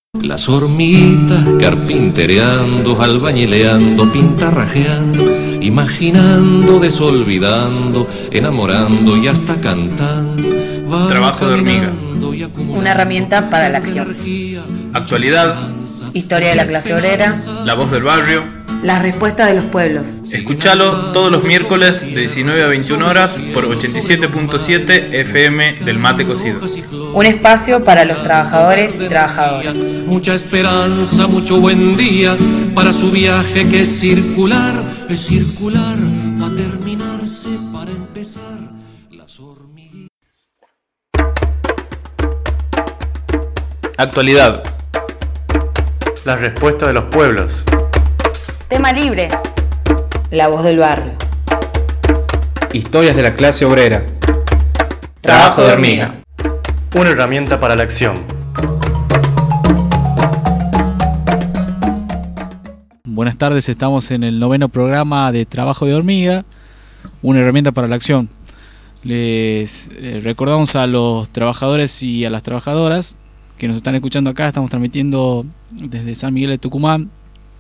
Las hormiguitas carpintereando, albañileando, pintarrajeando, imaginando, desolvidando, enamorando y hasta cantando. Trabajo de hormiga. Una herramienta para la acción. Actualidad. Historia de la clase obrera. La voz del barrio. Las respuestas de los pueblos. Escuchalo todos los miércoles de 19 a 21 horas por 87.7 FM del Mate Cocido. Un espacio para los trabajadores y trabajadoras. Mucha esperanza, mucho buen día para su viaje que es circular, va a terminarse para empezar las hormiguitas. Actualidad. Las respuestas de los pueblos. Tema libre. La voz del barrio. Historias de la clase obrera. Trabajo de hormiga. Una herramienta para la acción. Buenas tardes, estamos en el 9º programa de Trabajo de Hormiga, una herramienta para la acción. Les recordamos a los trabajadores y a las trabajadoras que nos están escuchando acá. Estamos transmitiendo desde San Miguel de Tucumán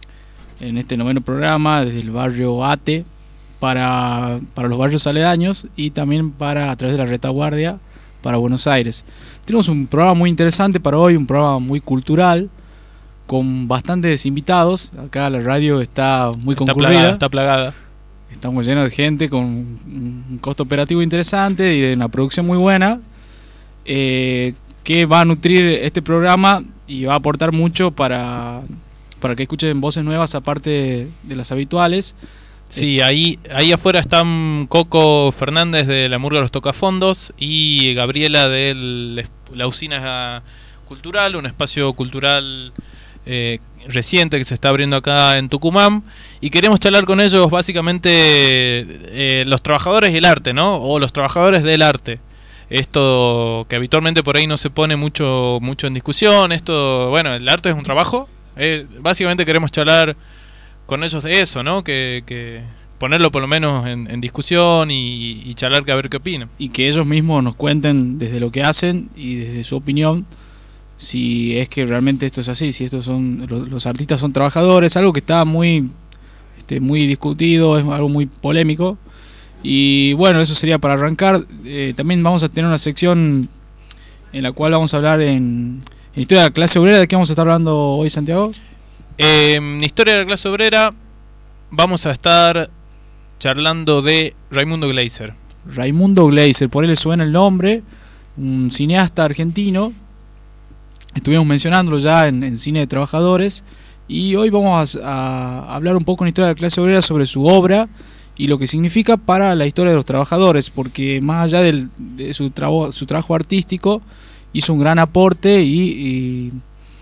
en este 9º programa, desde el barrio Ate para los barrios aledaños y también a través de la retaguardia para Buenos Aires. Tenemos un programa muy interesante para hoy, un programa muy cultural, con bastantes invitados. Acá la radio está muy concurrida. Está plagada. Estamos llenos de gente con un costo operativo interesante y de una producción muy buena, que va a nutrir este programa y va a aportar mucho para que escuchen voces nuevas aparte de las habituales. Sí, ahí afuera están Coco Fernández de la Murga Los Tocafondos y Gabriela de la Usina Cultural, un espacio cultural reciente que se está abriendo acá en Tucumán, y queremos charlar con ellos básicamente los trabajadores y el arte, ¿no? O los trabajadores del arte. Esto que habitualmente por ahí no se pone mucho en discusión. Bueno, el arte es un trabajo. Básicamente queremos charlar con ellos de eso, ¿no? Que ponerlo por lo menos en discusión y charlar, a ver qué opinan. Y que ellos mismos nos cuenten desde lo que hacen y desde su opinión, si es que realmente esto es así, si estos son los artistas son trabajadores, algo que está muy discutido, es algo muy polémico. Y bueno, eso sería para arrancar. También vamos a tener una sección en la cual vamos a hablar en historia de la clase obrera. ¿De qué vamos a estar hablando hoy, Santiago? En historia de la clase obrera vamos a estar charlando de Raimundo Gleiser. Raimundo Gleiser, por él le suena el nombre, un cineasta argentino. Estuvimos mencionándolo ya en Cine de Trabajadores, y hoy vamos a hablar un poco en historia de la clase obrera sobre su obra y lo que significa para la historia de los trabajadores, porque más allá de su trabajo artístico, hizo un gran aporte y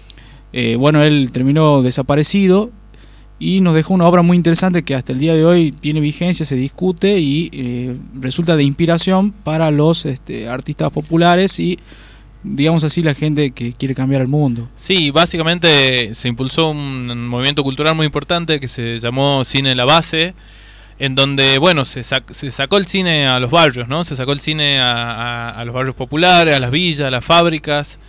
bueno, él terminó desaparecido y nos dejó una obra muy interesante que hasta el día de hoy tiene vigencia, se discute y resulta de inspiración para los artistas populares y, digamos así, la gente que quiere cambiar el mundo. Sí, básicamente se impulsó un movimiento cultural muy importante que se llamó Cine de la Base, en donde, bueno, se sacó el cine a los barrios, ¿no? Se sacó el cine a los barrios populares, a las villas, a las fábricas.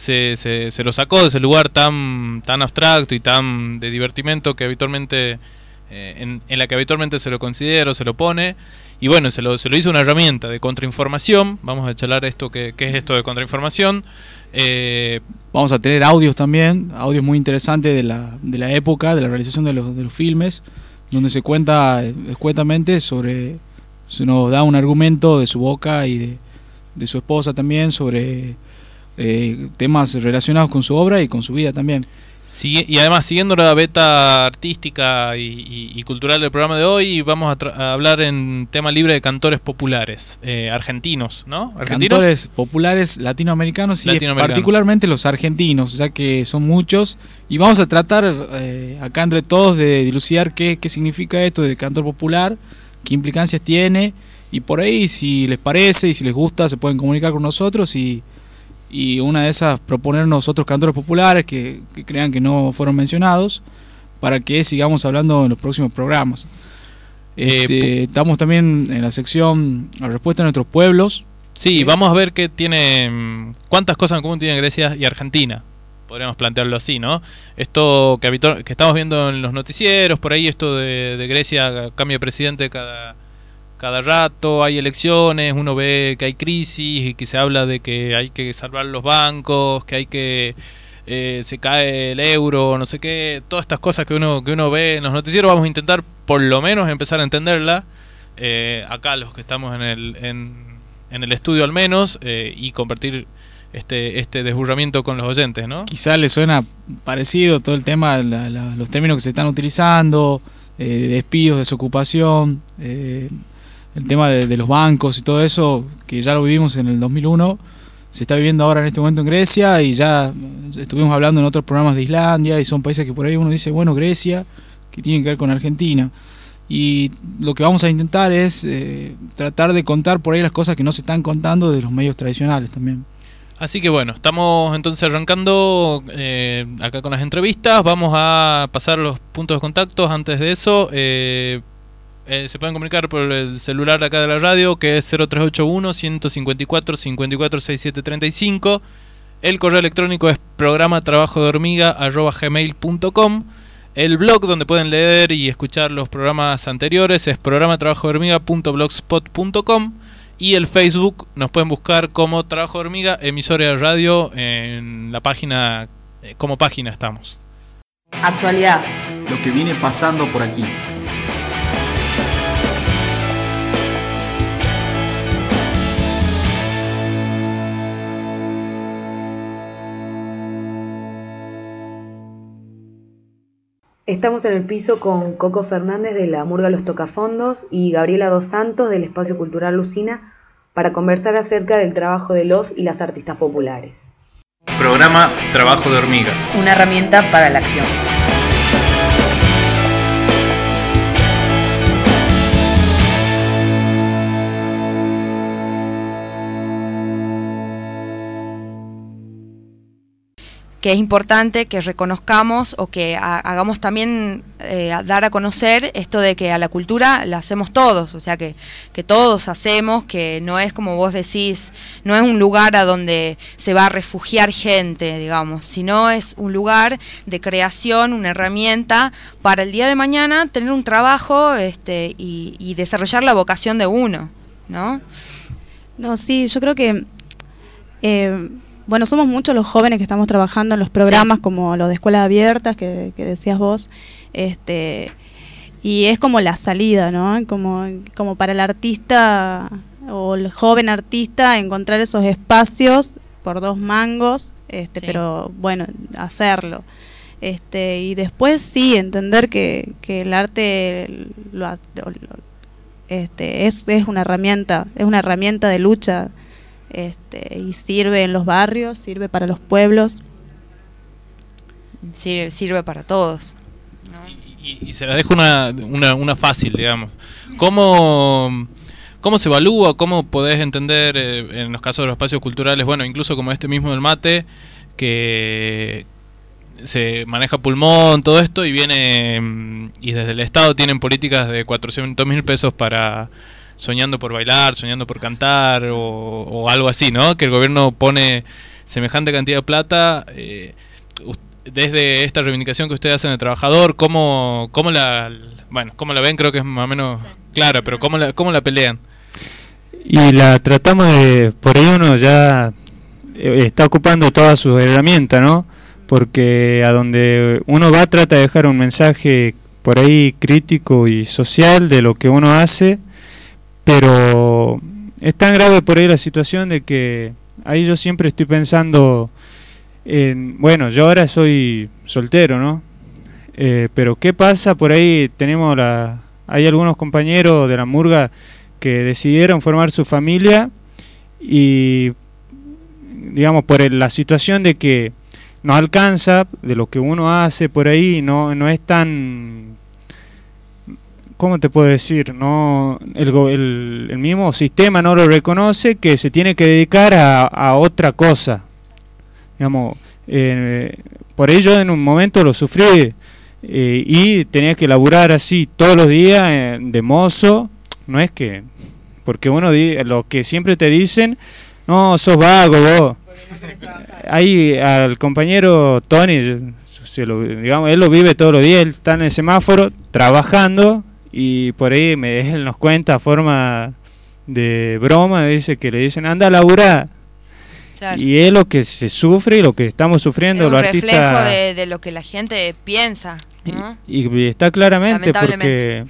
Se lo sacó de ese lugar tan abstracto y tan de divertimento que habitualmente en la que habitualmente se lo considera o se lo pone, y bueno, se lo hizo una herramienta de contrainformación. Vamos a charlar esto, qué es esto de contrainformación. Vamos a tener audios también, audios muy interesantes de la época, de la realización de los filmes, donde se cuenta escuetamente se nos da un argumento de su boca y de su esposa también sobre temas relacionados con su obra y con su vida también. Sí, y además, siguiendo la beta artística y cultural del programa de hoy, vamos a hablar en tema libre de cantores populares argentinos, ¿no? ¿Argentinos? Cantores populares latinoamericanos y particularmente los argentinos, ya que son muchos, y vamos a tratar acá entre todos de dilucidar qué significa esto de cantor popular, qué implicancias tiene, y por ahí, si les parece y si les gusta, se pueden comunicar con nosotros y una de esas proponernos otros cantores populares que crean que no fueron mencionados, para que sigamos hablando en los próximos programas. Estamos también en la sección La respuesta de nuestros pueblos. Sí, vamos a ver qué tiene, cuántas cosas en común tienen Grecia y Argentina. podríamos plantearlo así, ¿no? Esto que estamos viendo en los noticieros, por ahí esto de Grecia, cambia de presidente cada rato, hay elecciones, uno ve que hay crisis y que se habla de que hay que salvar los bancos, que hay que se cae el euro, no sé qué, todas estas cosas que uno ve en los noticieros, vamos a intentar por lo menos empezar a entenderla, acá los que estamos en el estudio al menos, y compartir este desburramiento con los oyentes, ¿no? Quizás le suena parecido todo el tema, los términos que se están utilizando, despidos, desocupación, el tema de los bancos y todo eso, que ya lo vivimos en el 2001, se está viviendo ahora en este momento en Grecia, y ya estuvimos hablando en otros programas de Islandia, y son países que por ahí uno dice, bueno, Grecia, que tiene que ver con Argentina. Y lo que vamos a intentar es tratar de contar por ahí las cosas que no se están contando de los medios tradicionales también. Así que bueno, estamos entonces arrancando acá con las entrevistas. Vamos a pasar los puntos de contacto. Antes de eso, se pueden comunicar por el celular acá de la radio, que es 0381-154-546735. El correo electrónico es programatrabajodehormiga@gmail.com. El blog donde pueden leer y escuchar los programas anteriores es programatrabajodehormiga.blogspot.com. Y el Facebook nos pueden buscar como Trabajo de Hormiga, emisora de radio, en la página, como página estamos. Actualidad. Lo que viene pasando por aquí. Estamos en el piso con Coco Fernández de la Murga Los Tocafondos y Gabriela Dos Santos del Espacio Cultural Lucina para conversar acerca del trabajo de los y las artistas populares. Programa Trabajo de Hormiga. Una herramienta para la acción. Que es importante que reconozcamos o que hagamos también dar a conocer esto de que a la cultura la hacemos todos, o sea que todos hacemos, que no es como vos decís, no es un lugar a donde se va a refugiar gente, digamos, sino es un lugar de creación, una herramienta para el día de mañana tener un trabajo y desarrollar la vocación de uno, ¿no? No, sí, yo creo que bueno, somos muchos los jóvenes que estamos trabajando en los programas, sí, como los de escuelas abiertas que decías vos, y es como la salida, ¿no? Como para el artista o el joven artista encontrar esos espacios por 2 mangos, sí, pero bueno, hacerlo. Y después sí, entender que el arte es una herramienta de lucha. Y sirve en los barrios, sirve para los pueblos, sirve para todos, ¿no? Y se la dejo una fácil, digamos. ¿Cómo se evalúa? ¿Cómo podés entender en los casos de los espacios culturales, bueno, incluso como este mismo del mate, que se maneja pulmón, todo esto, y viene y desde el Estado tienen políticas de 400.000 pesos para soñando por bailar, soñando por cantar o algo así, ¿no? Que el gobierno pone semejante cantidad de plata, desde esta reivindicación que ustedes hacen de trabajador, ¿cómo la ven? Creo que es más o menos clara, pero ¿cómo la pelean? Y la tratamos de, por ahí uno ya está ocupando todas sus herramientas, ¿no? Porque a donde uno va trata de dejar un mensaje por ahí crítico y social de lo que uno hace. Pero es tan grave por ahí la situación de que ahí yo siempre estoy pensando bueno, yo ahora soy soltero, ¿no? Pero ¿qué pasa? Por ahí hay algunos compañeros de la murga que decidieron formar su familia y, digamos, por la situación de que no alcanza de lo que uno hace por ahí, no es tan... ¿Cómo te puedo decir? No, el mismo sistema no lo reconoce, que se tiene que dedicar a otra cosa. Digamos, por ello en un momento lo sufrí y tenía que laburar así todos los días de mozo. No es que, porque uno lo que siempre te dicen, no, sos vago vos. ahí al compañero Tony, digamos, él lo vive todos los días, él está en el semáforo trabajando y por ahí él nos cuenta a forma de broma, dice que le dicen anda a laburar. Claro. Y es lo que se sufre y lo que estamos sufriendo es un los artistas. reflejo de lo que la gente piensa, ¿no? Y está claramente porque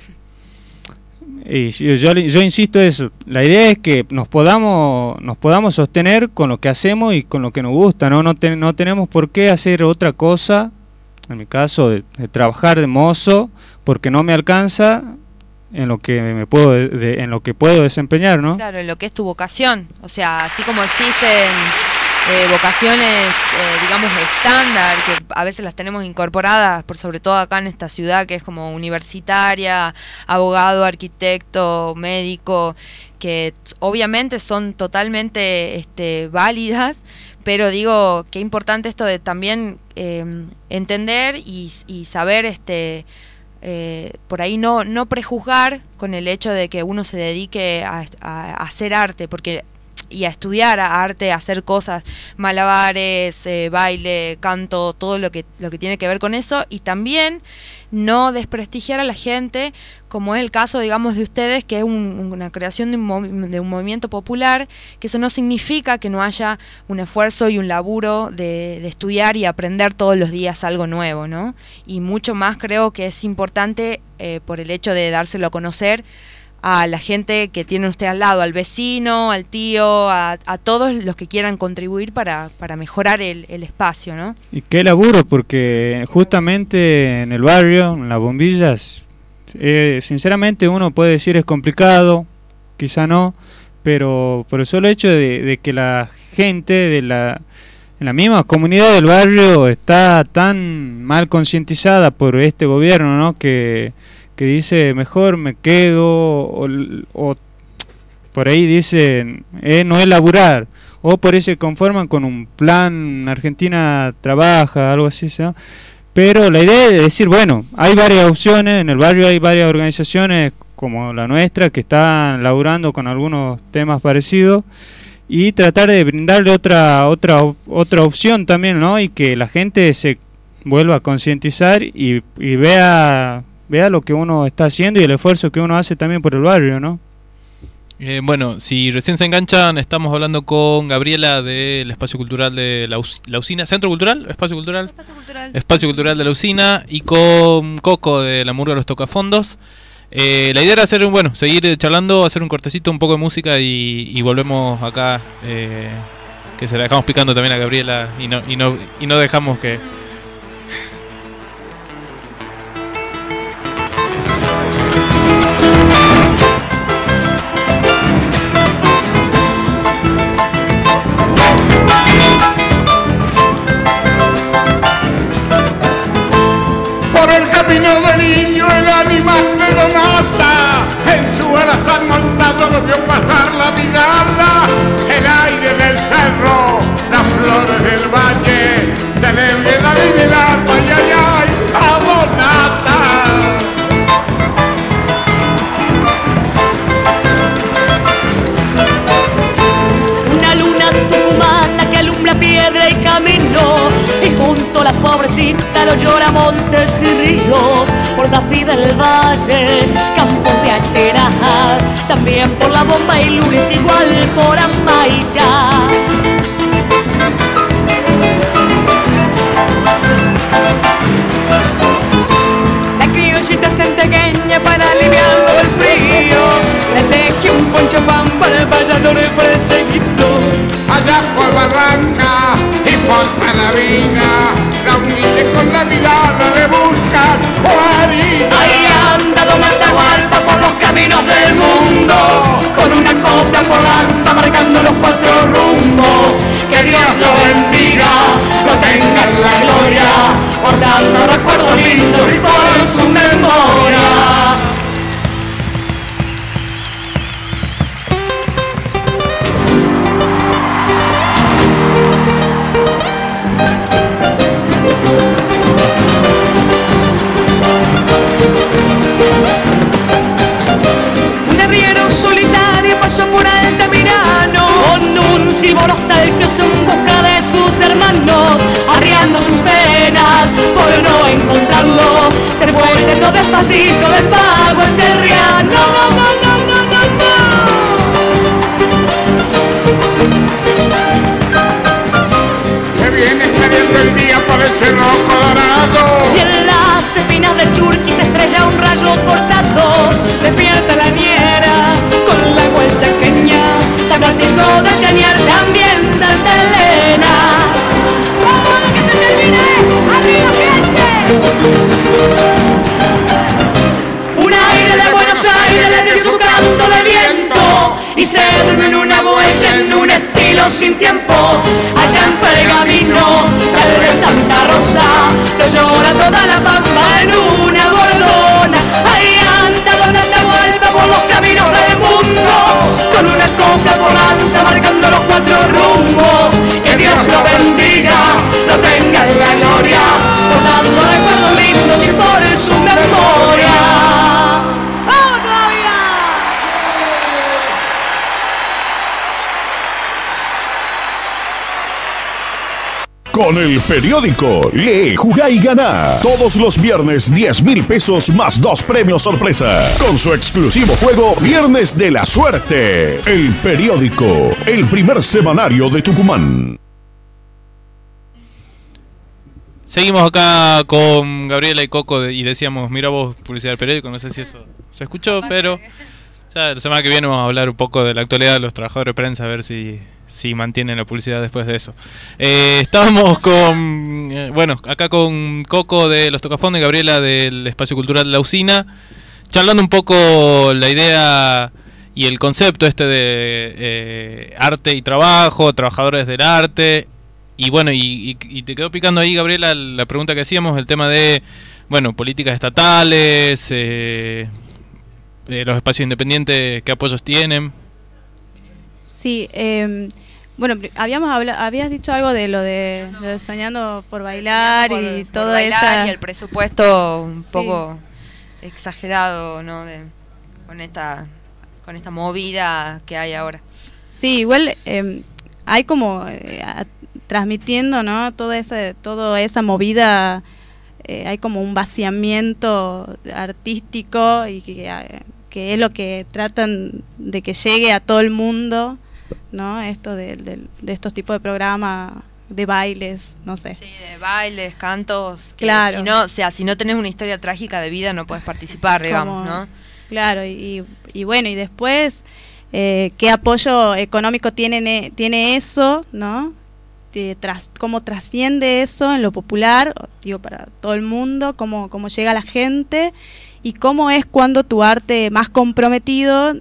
yo insisto eso, la idea es que nos podamos sostener con lo que hacemos y con lo que nos gusta, no tenemos por qué hacer otra cosa, en mi caso de trabajar de mozo porque no me alcanza en lo que en lo que puedo desempeñar, ¿no? Claro, en lo que es tu vocación, o sea, así como existen vocaciones, digamos, estándar, que a veces las tenemos incorporadas, por sobre todo acá en esta ciudad que es como universitaria, abogado, arquitecto, médico, que obviamente son totalmente válidas, pero digo, qué importante esto de también entender y saber por ahí no prejuzgar con el hecho de que uno se dedique a hacer arte, y a estudiar arte, a hacer cosas, malabares, baile, canto, todo lo que tiene que ver con eso, y también no desprestigiar a la gente, como es el caso, digamos, de ustedes, que es una creación de un movimiento popular, que eso no significa que no haya un esfuerzo y un laburo de estudiar y aprender todos los días algo nuevo, ¿no? Y mucho más creo que es importante por el hecho de dárselo a conocer a la gente que tiene usted al lado, al vecino, al tío, a todos los que quieran contribuir para mejorar el espacio, ¿no? Y qué laburo, porque justamente en el barrio, en las bombillas, sinceramente uno puede decir es complicado, quizá no, pero por el solo hecho de que la gente en la misma comunidad del barrio está tan mal concientizada por este gobierno, ¿no? Que dice mejor me quedo o por ahí dicen no es laburar, o por ahí se conforman con un plan Argentina trabaja, algo así, ¿no? Pero la idea es decir, bueno, hay varias opciones, en el barrio hay varias organizaciones como la nuestra que están laburando con algunos temas parecidos y tratar de brindarle otra opción también, ¿no? Y que la gente se vuelva a concientizar y vea lo que uno está haciendo y el esfuerzo que uno hace también por el barrio, ¿no? Bueno, si recién se enganchan, estamos hablando con Gabriela del Espacio Cultural de la Usina, ¿Centro Cultural? ¿Espacio Cultural? Espacio Cultural de la Usina, y con Coco de la Murga Los Tocafondos. La idea era seguir charlando, hacer un cortecito, un poco de música y volvemos acá, que se la dejamos picando también a Gabriela y no dejamos que... Camino de niño el animal me lo nota, en su alazán montado lo vio pasar la mirada, el aire del cerro, las flores del valle, se le ve la vida y el alma, ay, ay, ay, abonata. Una luna tucumana que alumbra piedra y camino, y junto a la pobrecita lo llora montes y ríos, por Tafí del Valle, campos de Acheral, también por la Bomba y Lunes, igual por Amaicha. La criollita centequeña para aliviar el frío, le teje un poncho pan para el payador perseguido. Allá por Barranca y por Saravina, la humilde con la mirada le busca guarida. Ahí anda Don Atahualpa por los caminos del mundo, con una copla por lanza marcando los cuatro rumbos. encontrarlo. Se fue yendo despacito de pago el terriano. No, no, no, no, no, no. Se viene saliendo el día por el cerro Colorado. Y en las espinas del Churqui se estrella un rayo cortado. Despierta la niera con la agua chaqueña. San Francisco de Chañar, también Santa Elena. ¡Vamos, que se termine! ¡Arriba, gente! Un aire de Buenos Aires le dio su canto de viento y se durmió en una huella, en un estilo sin tiempo. Allá en Pergamino, tal vez Santa Rosa, lo llora toda la pampa en una bordona. Ahí anda Don Atahualpa por los caminos del mundo, con una copla por lanza marcando los cuatro rumbos. Que Dios lo bendiga, lo tenga en la gloria, por tanto recuerdos lindos y por su memoria. ¡Vamos todavía! Con el periódico Lee, Jugá y Ganá. Todos los viernes 10.000 pesos más 2 premios sorpresa. Con su exclusivo juego Viernes de la Suerte. El periódico, el primer semanario de Tucumán. Seguimos acá con Gabriela y Coco y decíamos, mira vos, publicidad del periódico, no sé si eso se escuchó, pero ya la semana que viene vamos a hablar un poco de la actualidad de los trabajadores de prensa, a ver si mantienen la publicidad después de eso. Estábamos con, acá con Coco de Los Tocafondos y Gabriela del Espacio Cultural La Usina, charlando un poco la idea y el concepto de arte y trabajo, trabajadores del arte. Y bueno, y te quedó picando ahí, Gabriela, la pregunta que hacíamos, el tema de, políticas estatales, los espacios independientes, ¿qué apoyos tienen? Sí, habías dicho algo de lo de Soñando por Bailar y todo eso. Y el presupuesto un poco exagerado, ¿no? Con esta movida que hay ahora. Sí, igual hay como transmitiendo, ¿no? Toda esa movida, hay como un vaciamiento artístico y que es lo que tratan de que llegue a todo el mundo, ¿no? Esto de estos tipos de programas de bailes, no sé. Sí, de bailes, cantos. Claro. Si no tenés una historia trágica de vida no puedes participar, digamos, ¿no? Claro, y bueno, y después, ¿qué apoyo económico tiene eso, ¿no? Cómo trasciende eso en lo popular, para todo el mundo, cómo llega a la gente y cómo es cuando tu arte más comprometido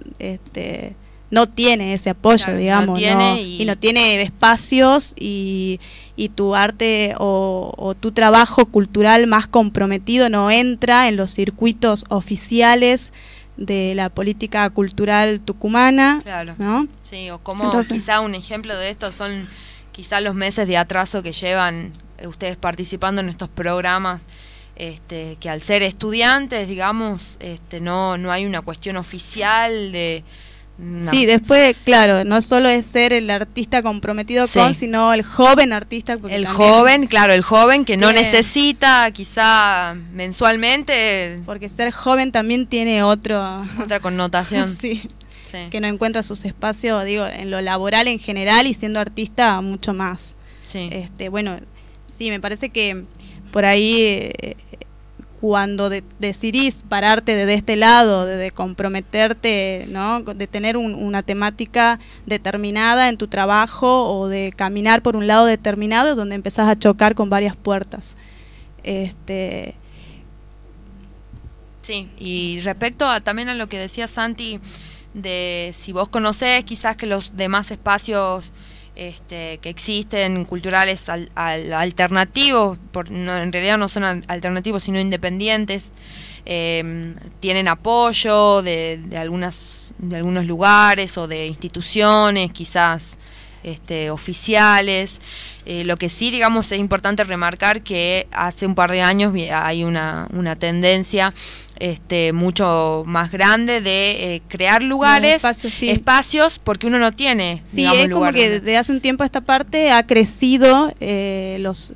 no tiene ese apoyo, claro, digamos, no tiene espacios y tu arte o tu trabajo cultural más comprometido no entra en los circuitos oficiales de la política cultural tucumana, claro, ¿no? Sí, o como quizá un ejemplo de esto son quizá los meses de atraso que llevan ustedes participando en estos programas, que al ser estudiantes, digamos, no hay una cuestión oficial de... No. Sí, después, claro, no solo es ser el artista comprometido con, sino el joven artista. El joven que no necesita quizá mensualmente. Porque ser joven también tiene otra connotación. Sí. Que no encuentra sus espacios, en lo laboral en general y siendo artista mucho más. Sí. Sí, me parece que por ahí cuando decidís pararte de este lado, de comprometerte, ¿no? De tener una temática determinada en tu trabajo o de caminar por un lado determinado, es donde empezás a chocar con varias puertas. Sí, y respecto también a lo que decía Santi, de si vos conocés quizás que los demás espacios que existen culturales alternativos, en realidad no son alternativos sino independientes, tienen apoyo de algunos lugares o de instituciones quizás oficiales. Lo que sí, digamos, es importante remarcar que hace un par de años hay una tendencia mucho más grande de crear lugares, espacios, porque uno no tiene, digamos, es como que desde hace un tiempo a esta parte ha crecido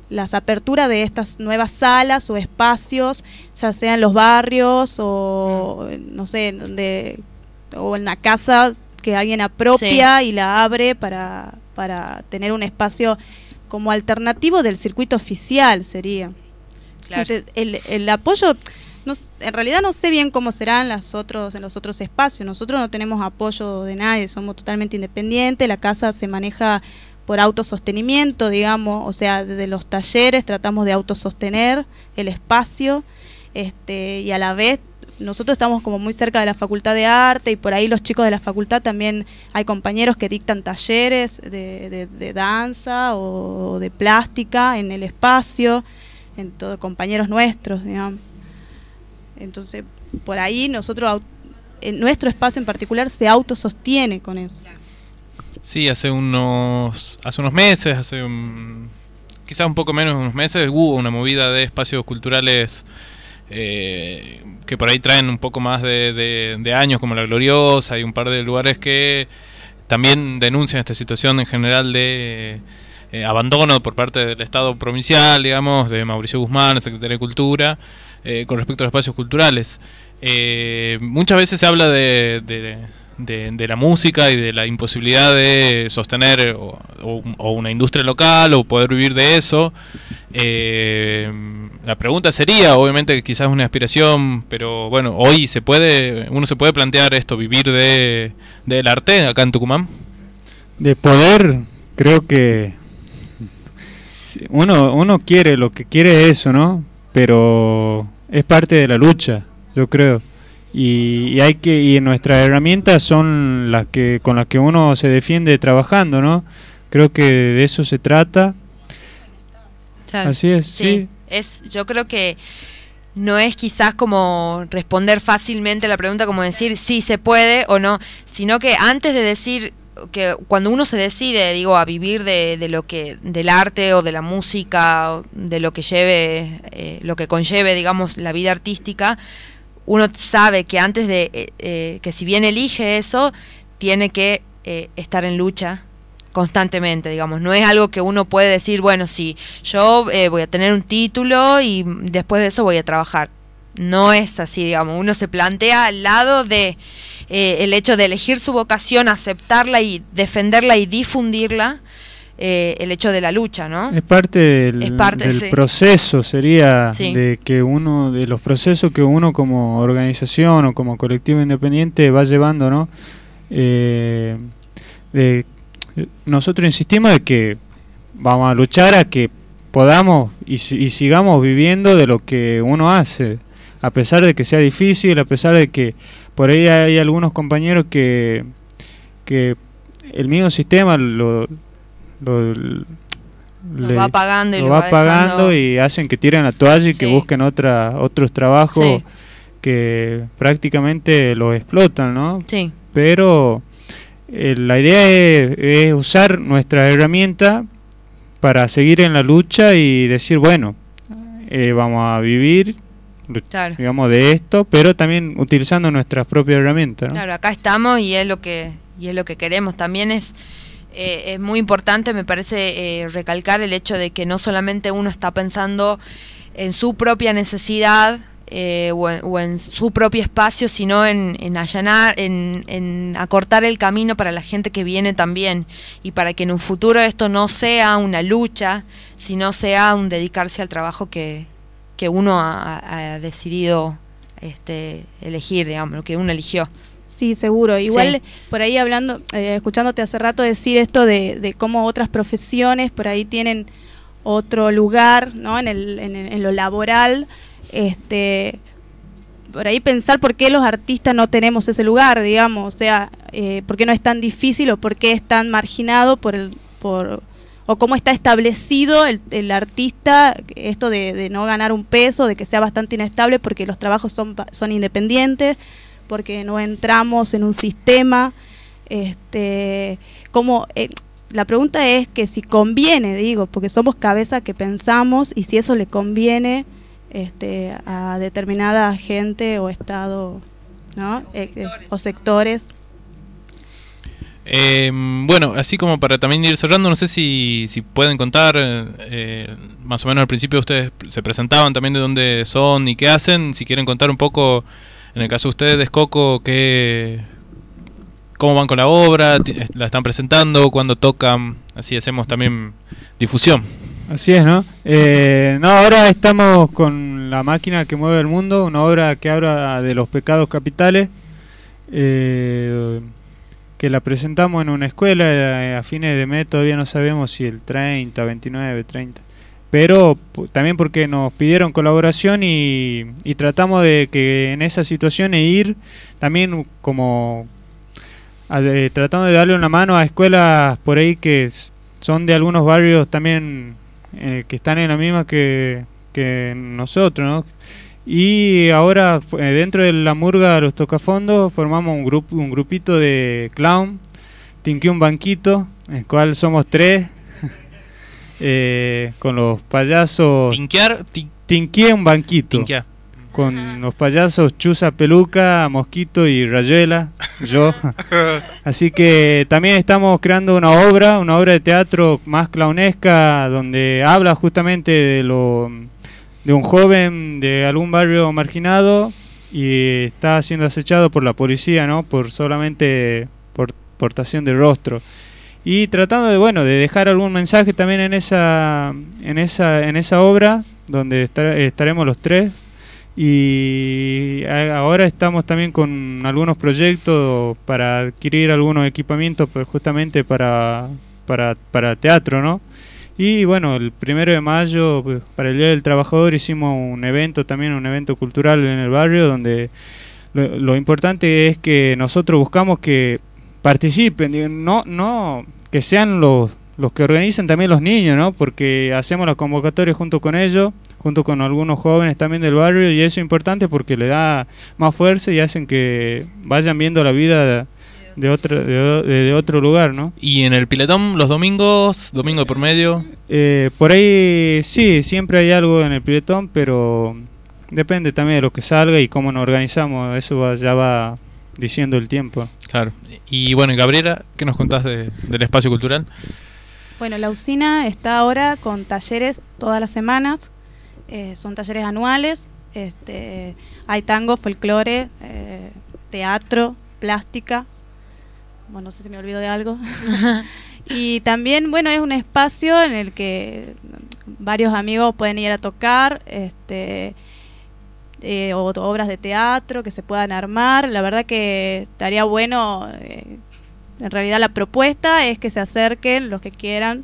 las aperturas de estas nuevas salas o espacios, ya sea en los barrios o no sé, o en la casa que alguien apropia y la abre para tener un espacio como alternativo del circuito oficial sería. Claro. El apoyo, en realidad no sé bien cómo serán en los otros espacios. Nosotros no tenemos apoyo de nadie, somos totalmente independientes. La casa se maneja por autosostenimiento, digamos, o sea, desde los talleres tratamos de autosostener el espacio, y a la vez nosotros estamos como muy cerca de la Facultad de Arte, y por ahí los chicos de la facultad también hay compañeros que dictan talleres de danza o de plástica en el espacio, compañeros nuestros, digamos. Entonces, por ahí nosotros, en nuestro espacio en particular se autosostiene con eso. Sí, hace unos meses, quizás un poco menos de unos meses, hubo una movida de espacios culturales que por ahí traen un poco más de años, como La Gloriosa. Hay un par de lugares que también denuncian esta situación en general de abandono por parte del Estado provincial, digamos, de Mauricio Guzmán, el secretario de Cultura, con respecto a los espacios culturales. Muchas veces se habla de la música y de la imposibilidad de sostener o una industria local o poder vivir de eso. La pregunta sería, obviamente quizás una aspiración, pero bueno, hoy uno se puede plantear esto, vivir del arte acá en Tucumán. De poder, creo que uno quiere, lo que quiere es eso, ¿no? Pero es parte de la lucha, yo creo. Y nuestras herramientas son con las que uno se defiende trabajando, ¿no? Creo que de eso se trata. Claro. Así es, sí. Yo creo que no es quizás como responder fácilmente la pregunta, como decir sí se puede o no, sino que antes de decir que cuando uno se decide, digo, a vivir del arte o de la música, o de lo que lleve, lo que conlleve, digamos, la vida artística, uno sabe que antes de que si bien elige eso, tiene que estar en lucha constantemente, digamos. No es algo que uno puede decir, bueno, sí, yo voy a tener un título y después de eso voy a trabajar. No es así, digamos. Uno se plantea al lado de el hecho de elegir su vocación, aceptarla y defenderla y difundirla, el hecho de la lucha, ¿no? Es parte del sí. proceso, sería sí. de los procesos que uno como organización o como colectivo independiente va llevando, ¿no? Nosotros insistimos de que vamos a luchar a que podamos y sigamos viviendo de lo que uno hace, a pesar de que sea difícil, a pesar de que por ahí hay algunos compañeros que el mismo sistema lo va pagando y lo va pagando y hacen que tiren la toalla y que busquen otros trabajos que prácticamente los explotan, ¿no? Sí. Pero la idea es usar nuestra herramienta para seguir en la lucha y decir, bueno, vamos a vivir, digamos, de esto, pero también utilizando nuestras propias herramientas, ¿no? Claro, acá estamos y es lo que queremos. También es muy importante, me parece, recalcar el hecho de que no solamente uno está pensando en su propia necesidad o en su propio espacio, sino en allanar, en acortar el camino para la gente que viene también, y para que en un futuro esto no sea una lucha, sino sea un dedicarse al trabajo que uno ha decidido elegir, digamos, lo que uno eligió. Sí, seguro. Igual por ahí hablando, escuchándote hace rato decir esto de cómo otras profesiones por ahí tienen otro lugar, ¿no? En lo laboral, por ahí pensar por qué los artistas no tenemos ese lugar, digamos, o sea, por qué no es tan difícil o por qué es tan marginado o cómo está establecido el artista, esto de no ganar un peso, de que sea bastante inestable porque los trabajos son independientes, porque no entramos en un sistema, la pregunta es que si conviene, digo, porque somos cabeza que pensamos, y si eso le conviene a determinada gente o estado, ¿no? O sectores. Bueno, así como para también ir cerrando, no sé si pueden contar, más o menos al principio ustedes se presentaban también de dónde son y qué hacen, si quieren contar un poco, en el caso de ustedes, Coco, cómo van con la obra, la están presentando, cuándo tocan, así hacemos también difusión. Así es, ¿no? No, ahora estamos con La máquina que mueve el mundo, una obra que habla de los pecados capitales, que la presentamos en una escuela a fines de mes, todavía no sabemos si el 30, 29, 30. Pero también porque nos pidieron colaboración y tratamos de que en esa situación ir también como tratando de darle una mano a escuelas por ahí que son de algunos barrios también que están en la misma que nosotros, ¿no? Y ahora dentro de la murga Los Tocafondos formamos un grupito de clown, Tinqué un banquito, en el cual somos 3, con los payasos. Tinqué un banquito. Tinquear. Con los payasos Chuza Peluca, Mosquito y Rayuela, yo. Así que también estamos creando una obra de teatro más clownesca, donde habla justamente de un joven de algún barrio marginado y está siendo acechado por la policía, ¿no? Por solamente portación de rostro. Y tratando de dejar algún mensaje también en esa obra, donde estaremos los 3. Y ahora estamos también con algunos proyectos para adquirir algunos equipamientos justamente para teatro, ¿no? Y bueno, el 1 de mayo, pues, para el Día del Trabajador, hicimos un evento cultural en el barrio, donde lo importante es que nosotros buscamos que participen, no que sean los que organizan también los niños, ¿no? Porque hacemos la convocatoria junto con ellos, junto con algunos jóvenes también del barrio, y eso es importante porque le da más fuerza y hacen que vayan viendo la vida de otro lugar, ¿no? ¿Y en el Piletón los domingos, domingo de por medio? Por ahí sí, siempre hay algo en el Piletón, pero depende también de lo que salga y cómo nos organizamos, eso ya va diciendo el tiempo. Claro. Y bueno, Gabriela, ¿qué nos contás del espacio cultural? Bueno, la usina está ahora con talleres todas las semanas, son talleres anuales, hay tango, folclore, teatro, plástica, bueno, no sé si me olvido de algo. Y también, bueno, es un espacio en el que varios amigos pueden ir a tocar, o obras de teatro que se puedan armar. La verdad que estaría bueno, en realidad la propuesta es que se acerquen los que quieran.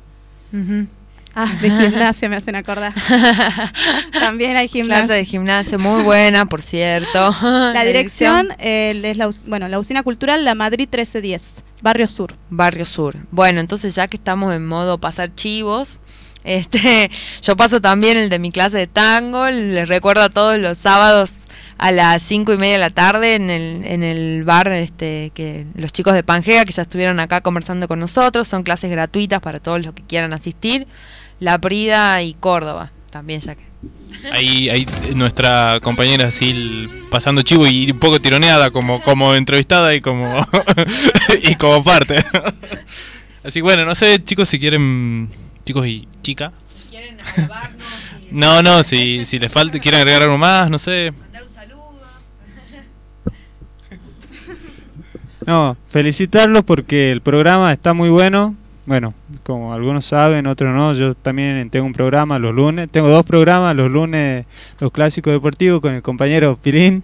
De gimnasia me hacen acordar. También hay gimnasia. Clase de gimnasia muy buena, por cierto. La dirección es la Usina Cultural La Madrid 1310, Barrio Sur. Barrio Sur. Bueno, entonces ya que estamos en modo pasar chivos, yo paso también el de mi clase de tango. Les recuerdo a todos los sábados a las 5:30 de la tarde en el bar que los chicos de Pangea, que ya estuvieron acá conversando con nosotros, son clases gratuitas para todos los que quieran asistir. La Prida y Córdoba también, ya que ahí nuestra compañera Sil pasando chivo y un poco tironeada como entrevistada y como y como parte. Así que bueno, no sé, chicos, si quieren, chicos y chicas, si quieren agregarnos, si les falta, quieren agregar algo más, no sé. No, felicitarlos porque el programa está muy bueno. Bueno, como algunos saben, otros no. Yo también tengo un programa los lunes. Tengo 2 programas, los lunes los clásicos deportivos con el compañero Pilín.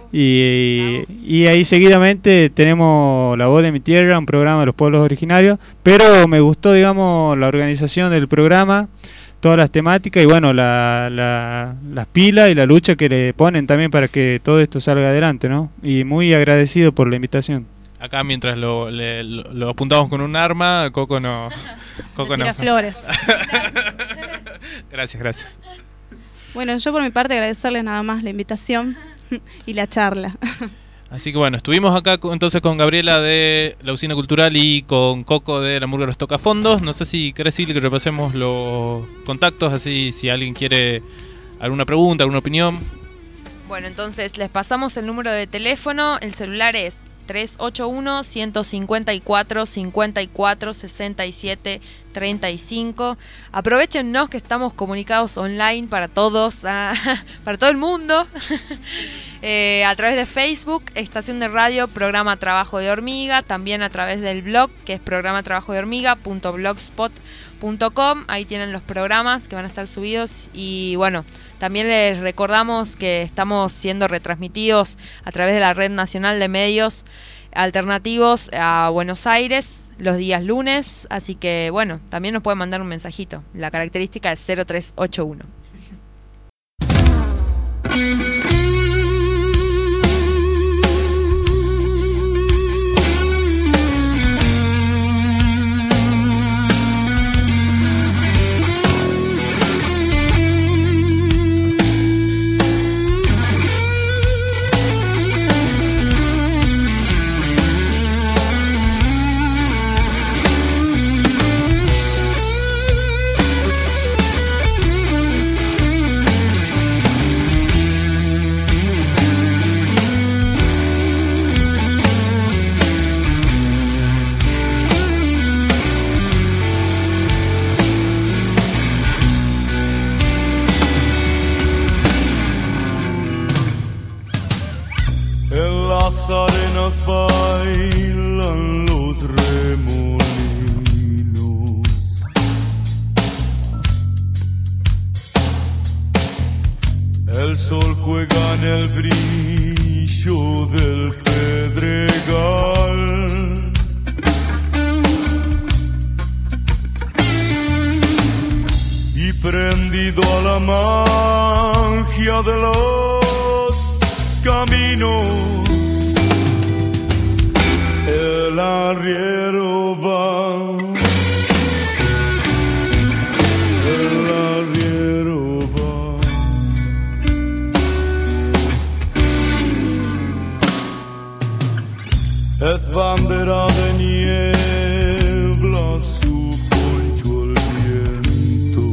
Y ahí seguidamente tenemos La Voz de mi Tierra, un programa de los pueblos originarios. Pero me gustó, digamos, la organización del programa, todas las temáticas y bueno, las pilas y la lucha que le ponen también para que todo esto salga adelante, ¿no? Y muy agradecido por la invitación. Acá mientras lo apuntamos con un arma, Coco no tira flores. Gracias. Bueno, yo por mi parte agradecerles nada más la invitación y la charla. Así que bueno, estuvimos acá entonces con Gabriela de la Usina Cultural y con Coco de la Murga Los Tocafondos. No sé si querés, Silvia, que repasemos los contactos, así si alguien quiere alguna pregunta, alguna opinión. Bueno, entonces les pasamos el número de teléfono. El celular es 381-154-54-67-35. Aprovechennos que estamos comunicados online para todos, para todo el mundo. A través de Facebook, Estación de Radio, Programa Trabajo de Hormiga. También a través del blog, que es programatrabajodeHormiga.blogspot.com. Ahí tienen los programas que van a estar subidos. Y bueno, también les recordamos que estamos siendo retransmitidos a través de la Red Nacional de Medios Alternativos a Buenos Aires los días lunes. Así que bueno, también nos pueden mandar un mensajito. La característica es 0381. Las arenas bailan los remolinos, el sol juega en el brillo del pedregal, y prendido a la magia de los caminos, el arriero va, el arriero va. Es bandera de niebla, su poncho el viento.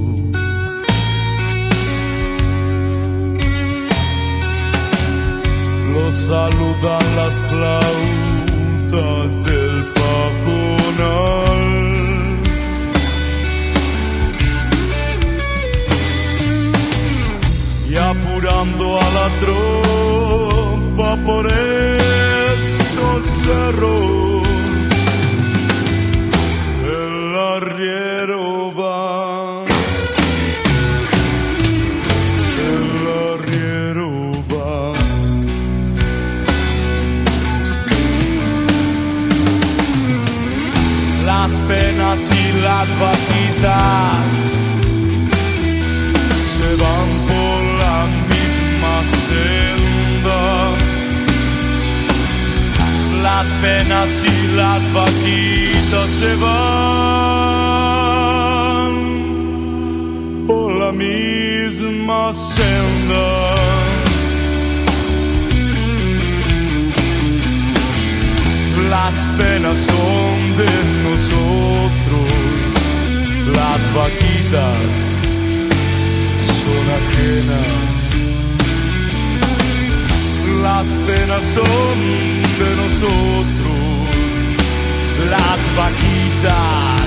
Lo saludan las flautas del pajonal, y apurando a la tropa por esos cerros, el arriero va, el arriero va. Las penas y las vaquitas se van por la misma senda. Las penas y las vaquitas se van por la misma senda. Las penas son de nosotros, las vaquitas son ajenas. Las penas son de nosotros, las vaquitas.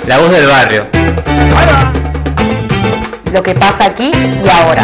La voz del barrio. Lo que pasa aquí y ahora.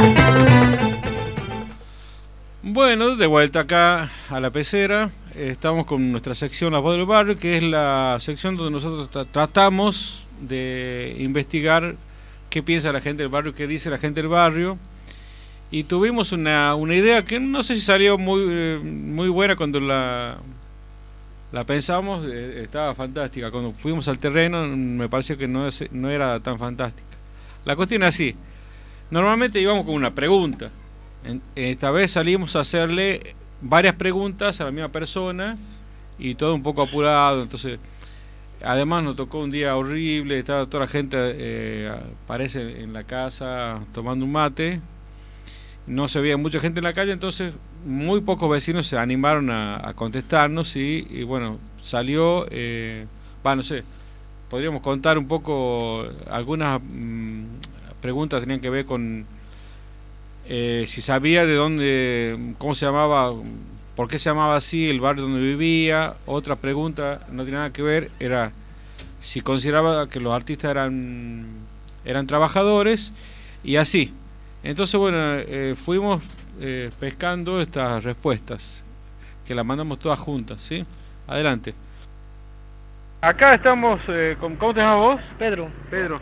Bueno, de vuelta acá a la pecera. Estamos con nuestra sección La Voz del Barrio, que es la sección donde nosotros tratamos de investigar qué piensa la gente del barrio, qué dice la gente del barrio. Y tuvimos una idea que no sé si salió muy buena cuando la pensamos, estaba fantástica. Cuando fuimos al terreno me pareció que no era tan fantástica. La cuestión es así. Normalmente íbamos con una pregunta. Esta vez salimos a hacerle varias preguntas a la misma persona y todo un poco apurado. Entonces, además nos tocó un día horrible, estaba toda la gente, parece, en la casa tomando un mate. No se veía mucha gente en la calle, entonces muy pocos vecinos se animaron a contestarnos y bueno, salió, no sé, podríamos contar un poco, algunas preguntas tenían que ver con si sabía de dónde, cómo se llamaba, por qué se llamaba así el barrio donde vivía. Otra pregunta, no tiene nada que ver, era si consideraba que los artistas eran trabajadores y así. Entonces, bueno, fuimos pescando estas respuestas, que las mandamos todas juntas, ¿sí? Adelante. Acá estamos, ¿cómo te llamas vos? Pedro. Pedro.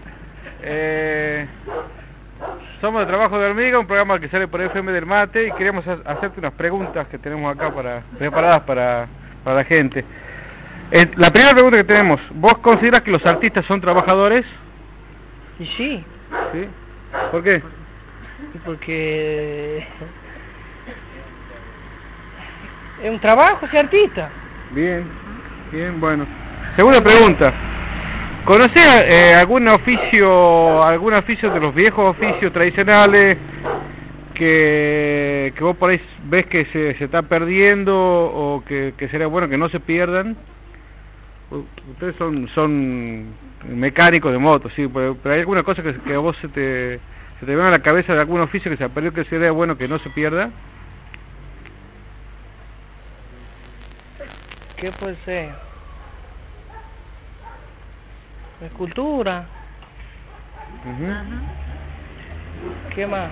Somos de Trabajo de Hormiga, un programa que sale por FM del Mate, y queríamos hacerte unas preguntas que tenemos acá preparadas para la gente. La primera pregunta que tenemos, ¿vos consideras que los artistas son trabajadores? Y sí. ¿Sí? ¿Por qué? Porque es un trabajo ser artista. Bien, bueno. Segunda pregunta. ¿Conocés algún oficio de los viejos oficios tradicionales que vos por ahí ves que se está perdiendo o que sería bueno que no se pierdan? Ustedes son mecánicos de motos, sí, pero hay alguna cosa que a vos se te viene a la cabeza de algún oficio que se ha perdido, que sería bueno que no se pierda. ¿Qué puede ser? Escultura. ¿Qué más?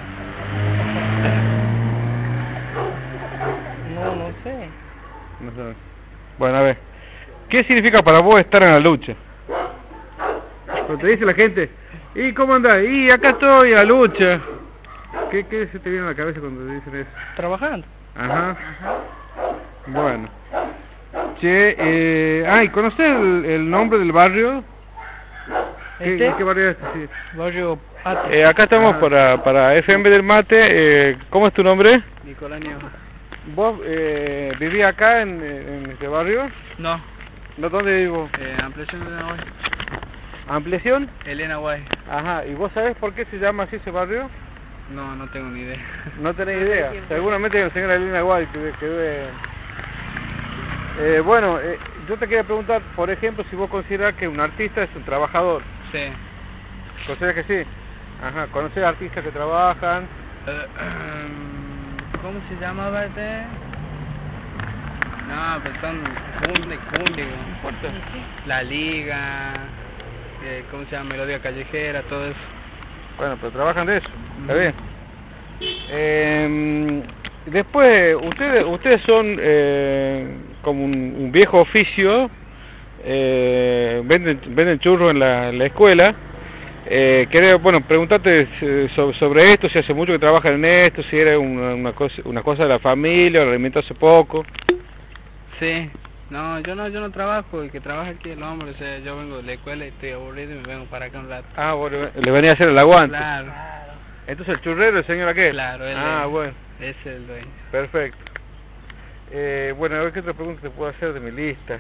No sé. No sé. Bueno, a ver. ¿Qué significa para vos estar en la lucha? Cuando te dice la gente, ¿y cómo andás? Y acá estoy en la lucha. ¿Qué se te viene a la cabeza cuando te dicen eso? Trabajando. Ajá. Bueno. Che, ¿y conocés el nombre del barrio? ¿Qué barrio es este? Sí. Barrio Ate. Acá estamos para FM del Mate. ¿Cómo es tu nombre? Nicolás Nieves. ¿Vos vivías acá en este barrio? No. ¿Dónde vivís? Ampliación Elena Guay. ¿Ampliación? Elena Guay. Ajá, ¿y vos sabés por qué se llama así ese barrio? No tengo ni idea. ¿No tenés idea? Seguramente el señor Elena Guay que vive... bueno, yo te quería preguntar, por ejemplo, si vos considerás que un artista es un trabajador. Sí. ¿Consideras que sí? Ajá, ¿conocés artistas que trabajan? ¿Cómo se llamaba este? No, pues son público. La Liga, ¿cómo se llama? Melodía Callejera, todo eso. Bueno, pero trabajan de eso, está bien. Después, ustedes son como un viejo oficio, venden churros en la escuela. Quería, preguntarte sobre esto, si hace mucho que trabajan en esto, si era una cosa de la familia, o lo alimentó hace poco. Sí, yo no trabajo, el que trabaja aquí es el hombre, o sea, yo vengo de la escuela y estoy aburrido y me vengo para acá un rato. Ah, bueno, le venía a hacer el aguante. Claro. Entonces el churrero, el señor aquel. Claro, él bueno. Es el dueño. Perfecto. Bueno, a ver qué otra pregunta te puedo hacer de mi lista.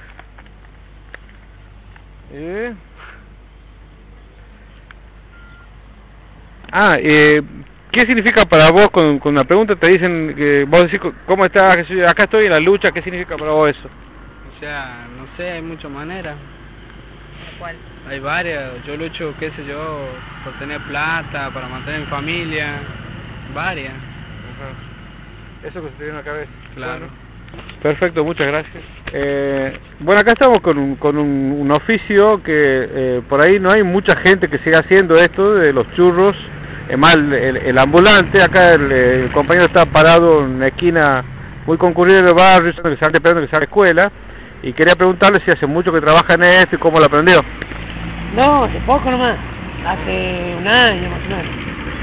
¿Qué significa para vos con una pregunta? Te dicen que vos decís, ¿cómo estás? Acá estoy en la lucha. ¿Qué significa para vos eso? O sea, no sé, hay muchas maneras. ¿Cuál? Hay varias. Yo lucho, qué sé yo, por tener plata, para mantener mi familia. Varias. Ajá. Eso que se te viene a la cabeza. Claro. Bueno. Perfecto, muchas gracias. Bueno, acá estamos con un oficio que por ahí no hay mucha gente que siga haciendo esto de los churros. Es más, el ambulante, acá el compañero está parado en una esquina muy concurrida del barrio, que se está esperando que sea la escuela, y quería preguntarle si hace mucho que trabaja en esto y cómo lo aprendió. No, hace poco nomás, hace un año más o menos.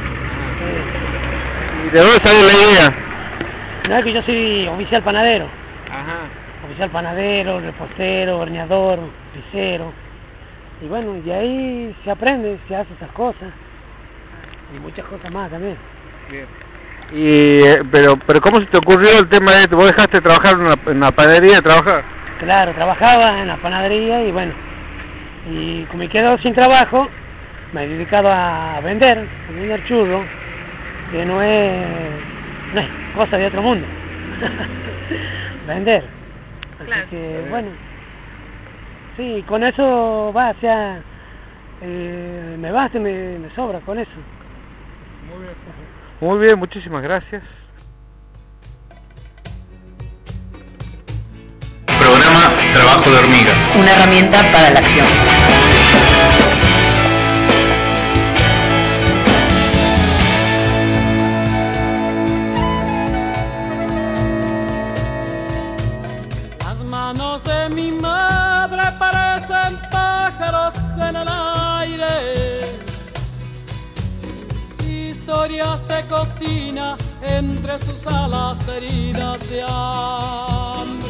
¿Y de dónde salió la idea? No, es que yo soy oficial panadero. Ajá. Oficial panadero, repostero, horneador, pisero. Y bueno, de ahí se aprende, se hace esas cosas. Y muchas cosas más también. Bien. Y, pero ¿cómo se te ocurrió el tema de esto? ¿Vos dejaste de trabajar en una panadería de trabajar? Claro, trabajaba en la panadería y bueno, y como me quedo sin trabajo, me he dedicado a vender churros, que no es cosa de otro mundo. Vender. Así que bueno, sí, con eso va, o sea, me basta, me sobra con eso. Muy bien. Muy bien, muchísimas gracias. Programa Trabajo de Hormiga. Una herramienta para la acción. Las manos de mi madre parecen pájaros en el aire. Historias de cocina entre sus alas heridas de hambre.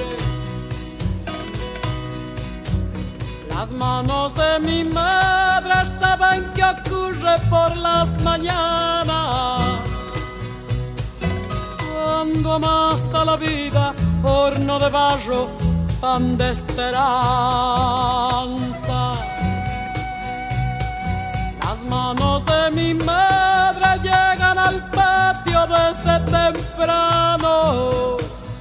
Las manos de mi madre saben qué ocurre por las mañanas, cuando amasa la vida horno de barro, pan de esperanza. Las manos de mi madre llegan al patio desde temprano.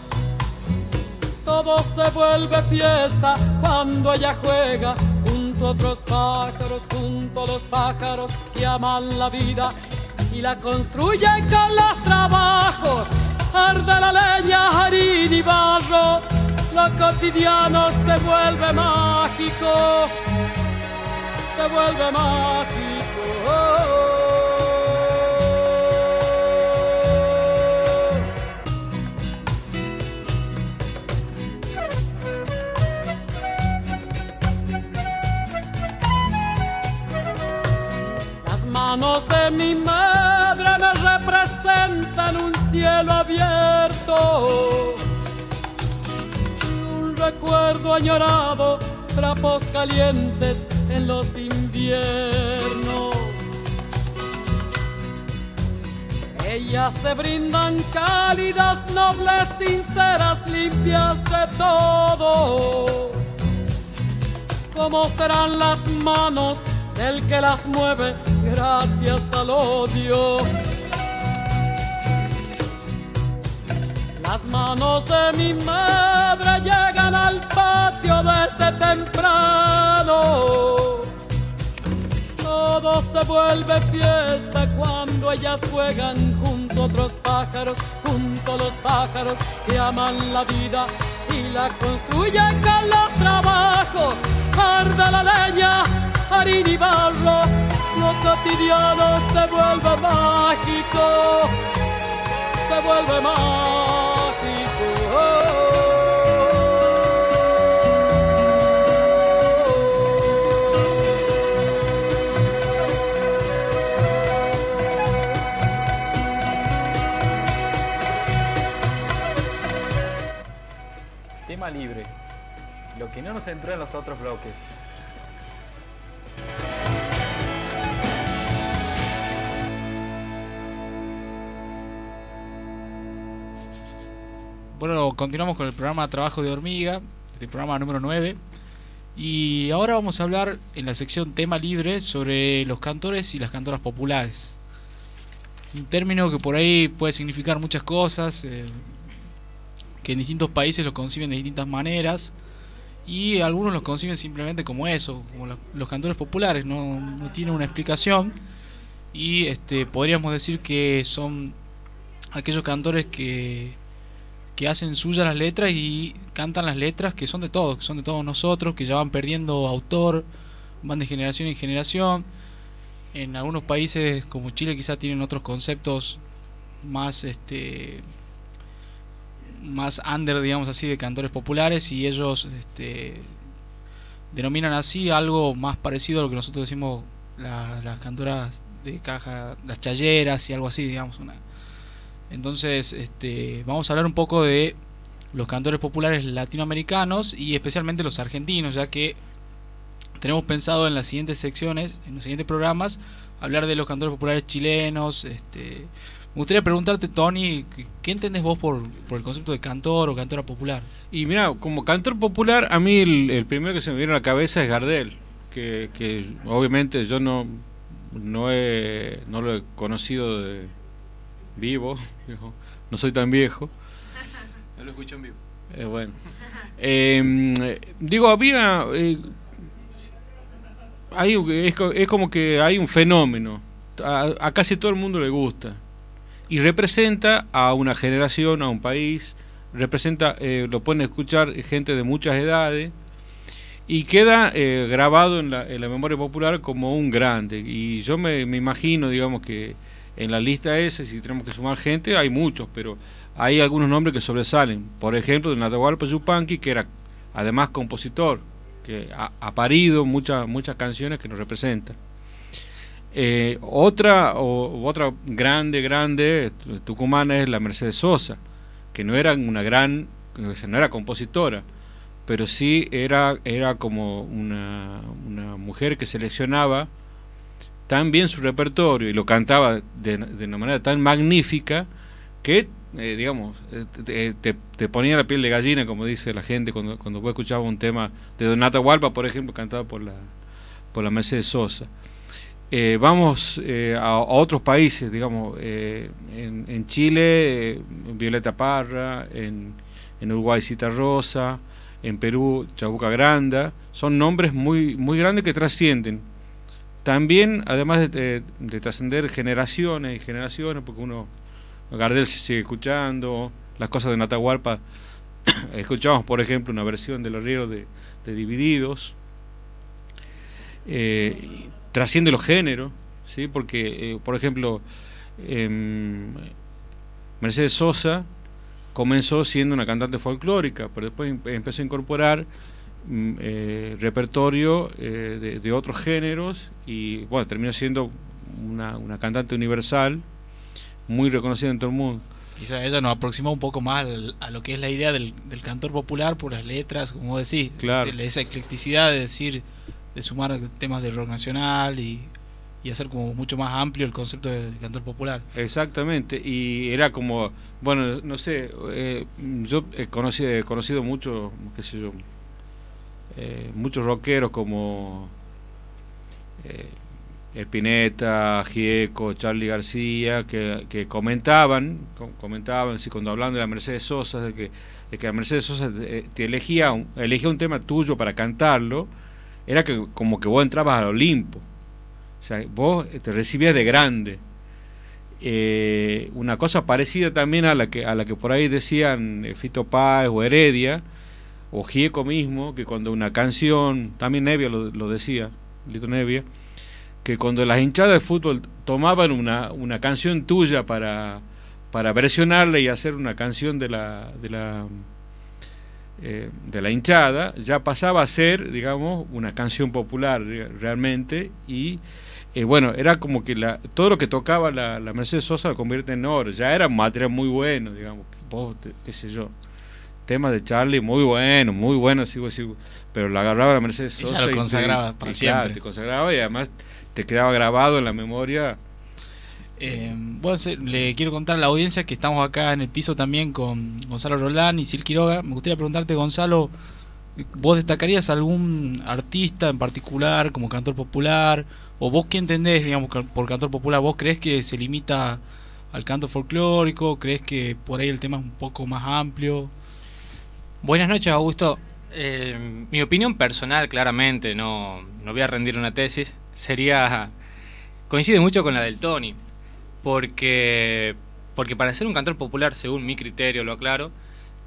Todo se vuelve fiesta cuando ella juega junto a otros pájaros, junto a los pájaros que aman la vida y la construyen con los trabajos. Arde la leña, harina y barro, lo cotidiano se vuelve mágico, se vuelve mágico. Las manos de mi madre me representan un cielo abierto, un recuerdo añorado, trapos calientes en los inviernos. Ellas se brindan cálidas, nobles, sinceras, limpias de todo. ¿Cómo serán las manos del que las mueve gracias al odio? Las manos de mi madre llegan al patio desde temprano. Todo se vuelve fiesta cuando ellas juegan junto a otros pájaros, junto a los pájaros que aman la vida y la construyen con los trabajos. Arde la leña, harina y barro, lo cotidiano se vuelve mágico, se vuelve mágico. Tema libre. Lo que no nos entró en los otros bloques. Bueno, continuamos con el programa Trabajo de Hormiga, el programa número 9. Y ahora vamos a hablar en la sección Tema Libre sobre los cantores y las cantoras populares. Un término que por ahí puede significar muchas cosas, que en distintos países lo conciben de distintas maneras, y algunos los conciben simplemente como eso, como los cantores populares, no tienen una explicación, y podríamos decir que son aquellos cantores que que hacen suyas las letras y cantan las letras que son de todos nosotros, que ya van perdiendo autor, van de generación en generación. En algunos países como Chile quizás tienen otros conceptos más más under, digamos así, de cantores populares, y ellos denominan así algo más parecido a lo que nosotros decimos las cantoras de caja, las chayeras y algo así, digamos. Entonces vamos a hablar un poco de los cantores populares latinoamericanos y especialmente los argentinos, ya que tenemos pensado en las siguientes secciones, en los siguientes programas, hablar de los cantores populares chilenos. Me gustaría preguntarte, Tony, ¿qué entendés vos por el concepto de cantor o cantora popular? Y mira, como cantor popular, a mí el primero que se me viene a la cabeza es Gardel, que obviamente yo no lo he conocido de vivo, no soy tan viejo. No lo escucho en vivo. Bueno. Digo, había... es como que hay un fenómeno, a casi todo el mundo le gusta. Y representa a una generación, a un país, representa, lo pueden escuchar gente de muchas edades, y queda grabado en la memoria popular como un grande. Y yo me imagino, digamos, que en la lista esa, si tenemos que sumar gente, hay muchos, pero hay algunos nombres que sobresalen. Por ejemplo, de Atahualpa Yupanqui, que era además compositor, que ha parido muchas canciones que nos representan. Otra grande tucumana es la Mercedes Sosa, que no era no era compositora, pero sí era como una mujer que seleccionaba tan bien su repertorio y lo cantaba de una manera tan magnífica que digamos te ponía la piel de gallina, como dice la gente cuando vos escuchabas un tema de Don Atahualpa, por ejemplo, cantado por la Mercedes Sosa. Vamos a otros países, digamos, en Chile, Violeta Parra, en Uruguay Cita Rosa, en Perú Chabuca Granda, son nombres muy grandes que trascienden. También, además de trascender generaciones y generaciones, porque Gardel se sigue escuchando, las cosas de Atahualpa, escuchamos por ejemplo una versión de Los Ríos de Divididos, trasciende los géneros, ¿sí? Porque, por ejemplo, Mercedes Sosa comenzó siendo una cantante folclórica, pero después empezó a incorporar repertorio de otros géneros y bueno, terminó siendo una cantante universal muy reconocida en todo el mundo. Quizás ella nos aproximó un poco más a lo que es la idea del cantor popular por las letras, como decís, claro. Esa eclecticidad de decir, de sumar temas de rock nacional y hacer como mucho más amplio el concepto de cantor popular. Exactamente, y era como, bueno, no sé, yo he conocido mucho, qué sé yo, muchos rockeros como Spinetta, Gieco, Charly García, que comentaban sí, cuando hablaban de la Mercedes Sosa, de que la Mercedes Sosa te elegía un tema tuyo para cantarlo, era que como que vos entrabas al Olimpo, o sea, vos te recibías de grande. Una cosa parecida también a la que por ahí decían Fito Páez o Heredia o Gieco mismo, que cuando una canción, también Nevia lo decía, Lito Nevia, que cuando las hinchadas de fútbol tomaban una canción tuya para versionarla y hacer una canción de la hinchada, ya pasaba a ser, digamos, una canción popular realmente. Y bueno, era como que todo lo que tocaba la Mercedes Sosa lo convierte en oro. Ya era un material muy bueno, digamos, qué sé yo, temas de Charly muy buenos, sigo, pero la agarraba la Mercedes Sosa y lo consagraba para siempre. Claro, te consagraba y además te quedaba grabado en la memoria. Bueno, le quiero contar a la audiencia que estamos acá en el piso también con Gonzalo Roldán y Sil Quiroga. Me gustaría preguntarte, Gonzalo, ¿vos destacarías algún artista en particular como cantor popular? ¿O vos qué entendés, digamos, por cantor popular? ¿Vos creés que se limita al canto folclórico? ¿Creés que por ahí el tema es un poco más amplio? Buenas noches, Augusto. Mi opinión personal, claramente, no voy a rendir una tesis, coincide mucho con la del Tony, porque para ser un cantor popular, según mi criterio, lo aclaro,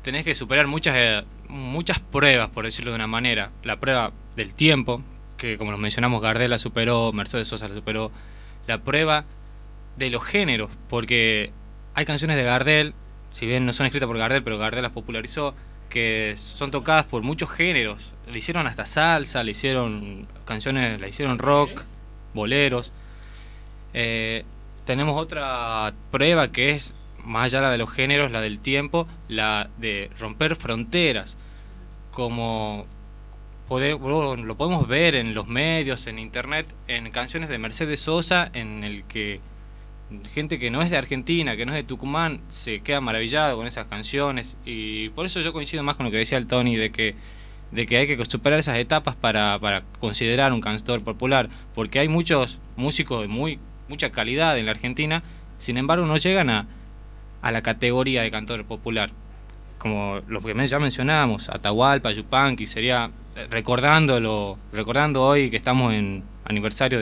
tenés que superar muchas pruebas, por decirlo de una manera. La prueba del tiempo, que como nos mencionamos, Gardel la superó, Mercedes Sosa la superó. La prueba de los géneros, porque hay canciones de Gardel, si bien no son escritas por Gardel, pero Gardel las popularizó, que son tocadas por muchos géneros. Le hicieron hasta salsa, le hicieron canciones, le hicieron rock, boleros. Tenemos otra prueba que es, más allá la de los géneros, la del tiempo, la de romper fronteras. Como lo podemos ver en los medios, en internet, en canciones de Mercedes Sosa, en el que gente que no es de Argentina, que no es de Tucumán, se queda maravillado con esas canciones. Y por eso yo coincido más con lo que decía el Tony, de que hay que superar esas etapas para considerar un cantor popular, porque hay muchos músicos de mucha calidad en la Argentina, sin embargo no llegan a la categoría de cantor popular, como los que ya mencionábamos, Atahualpa, Yupanqui. Sería recordando hoy que estamos en aniversario de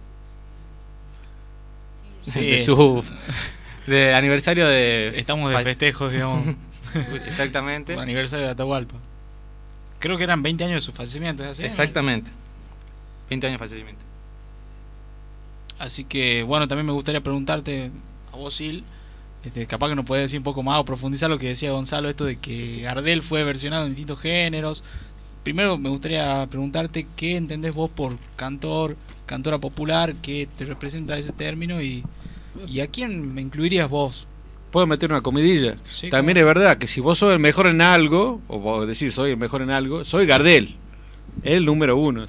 aniversario de... Estamos de festejos, digamos. Exactamente. Por aniversario de Atahualpa. Creo que eran 20 años de su fallecimiento, ¿es así? Exactamente. 20 años de fallecimiento. Así que, bueno, también me gustaría preguntarte a vos, Sil, capaz que nos podés decir un poco más o profundizar lo que decía Gonzalo, esto de que Gardel fue versionado en distintos géneros. Primero me gustaría preguntarte qué entendés vos por cantora popular, qué te representa ese término y a quién me incluirías vos. ¿Puedo meter una comidilla? Sí, también es verdad que si vos sos el mejor en algo, o vos decís soy el mejor en algo, soy Gardel, el número 1.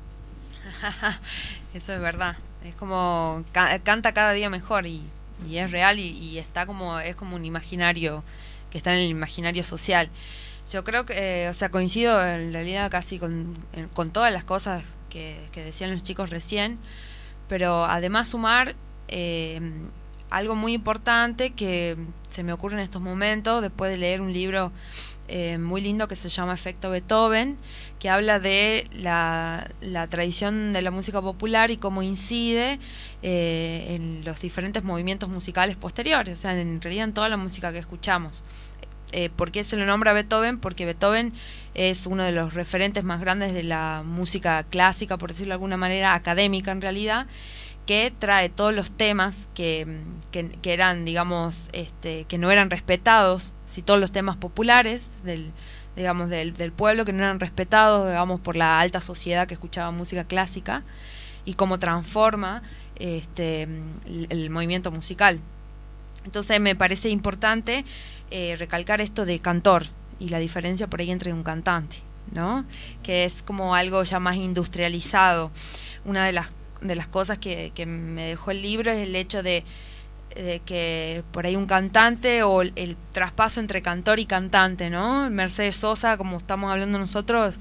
Eso es verdad. Es como canta cada día mejor y es real y está es como un imaginario que está en el imaginario social. Yo creo que, coincido en realidad casi con todas las cosas que decían los chicos recién, pero además sumar algo muy importante que se me ocurre en estos momentos, después de leer un libro muy lindo que se llama Efecto Beethoven, que habla de la tradición de la música popular y cómo incide en los diferentes movimientos musicales posteriores, o sea, en realidad en toda la música que escuchamos. ¿Por qué se lo nombra Beethoven? Porque Beethoven es uno de los referentes más grandes de la música clásica, por decirlo de alguna manera, académica en realidad, que trae todos los temas que eran, digamos, que no eran respetados, si todos los temas populares del pueblo que no eran respetados, digamos, por la alta sociedad que escuchaba música clásica, y cómo transforma el movimiento musical. Entonces me parece importante recalcar esto de cantor y la diferencia por ahí entre un cantante, ¿no? Que es como algo ya más industrializado. Una de las cosas que me dejó el libro es el hecho de que por ahí un cantante o el traspaso entre cantor y cantante, ¿no? Mercedes Sosa, como estamos hablando nosotros,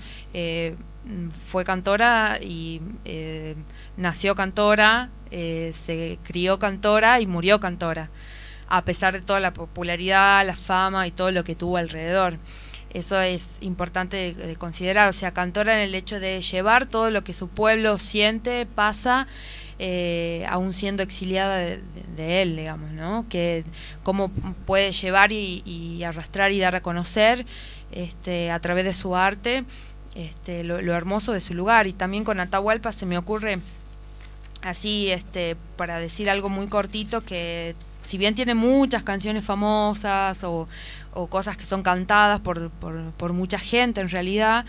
fue cantora y nació cantora, se crió cantora y murió cantora, a pesar de toda la popularidad, la fama y todo lo que tuvo alrededor. Eso es importante de considerar, o sea, cantora en el hecho de llevar todo lo que su pueblo siente, pasa, aún siendo exiliada de él, digamos, ¿no? Que cómo puede llevar y arrastrar y dar a conocer a través de su arte lo hermoso de su lugar. Y también con Atahualpa se me ocurre así, para decir algo muy cortito, que si bien tiene muchas canciones famosas o cosas que son cantadas por mucha gente en realidad,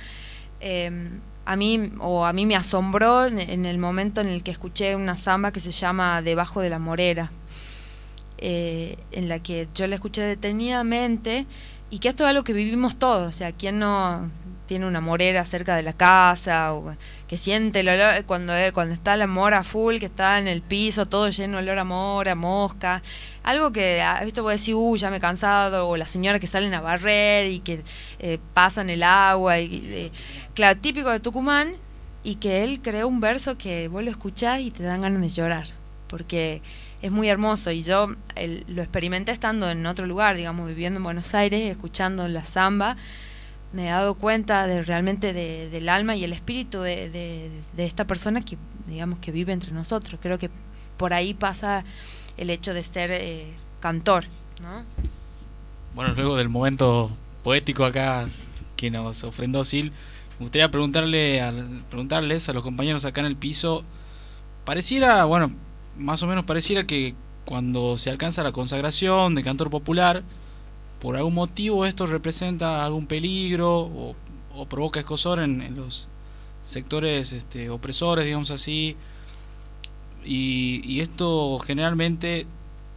a mí me asombró en el momento en el que escuché una samba que se llama Debajo de la Morera, en la que yo la escuché detenidamente, y que esto es algo que vivimos todos, o sea, ¿quién no tiene una morera cerca de la casa, o que siente el olor cuando está la mora full, que está en el piso todo lleno de olor a mora, mosca, algo que, ¿viste? Vos decís, ya me he cansado, o las señoras que salen a barrer y que pasan el agua, claro, típico de Tucumán, y que él creó un verso que vos lo escuchás y te dan ganas de llorar, porque es muy hermoso, y yo lo experimenté estando en otro lugar, digamos, viviendo en Buenos Aires, escuchando la samba. Me he dado cuenta realmente del alma y el espíritu de esta persona que, digamos, que vive entre nosotros. Creo que por ahí pasa el hecho de ser cantor, ¿no? Bueno, luego del momento poético acá que nos ofrendó Sil. Me gustaría preguntarles a los compañeros acá en el piso, pareciera, bueno, más o menos pareciera que cuando se alcanza la consagración de cantor popular, por algún motivo esto representa algún peligro o provoca escozor en los sectores opresores, digamos así, y esto generalmente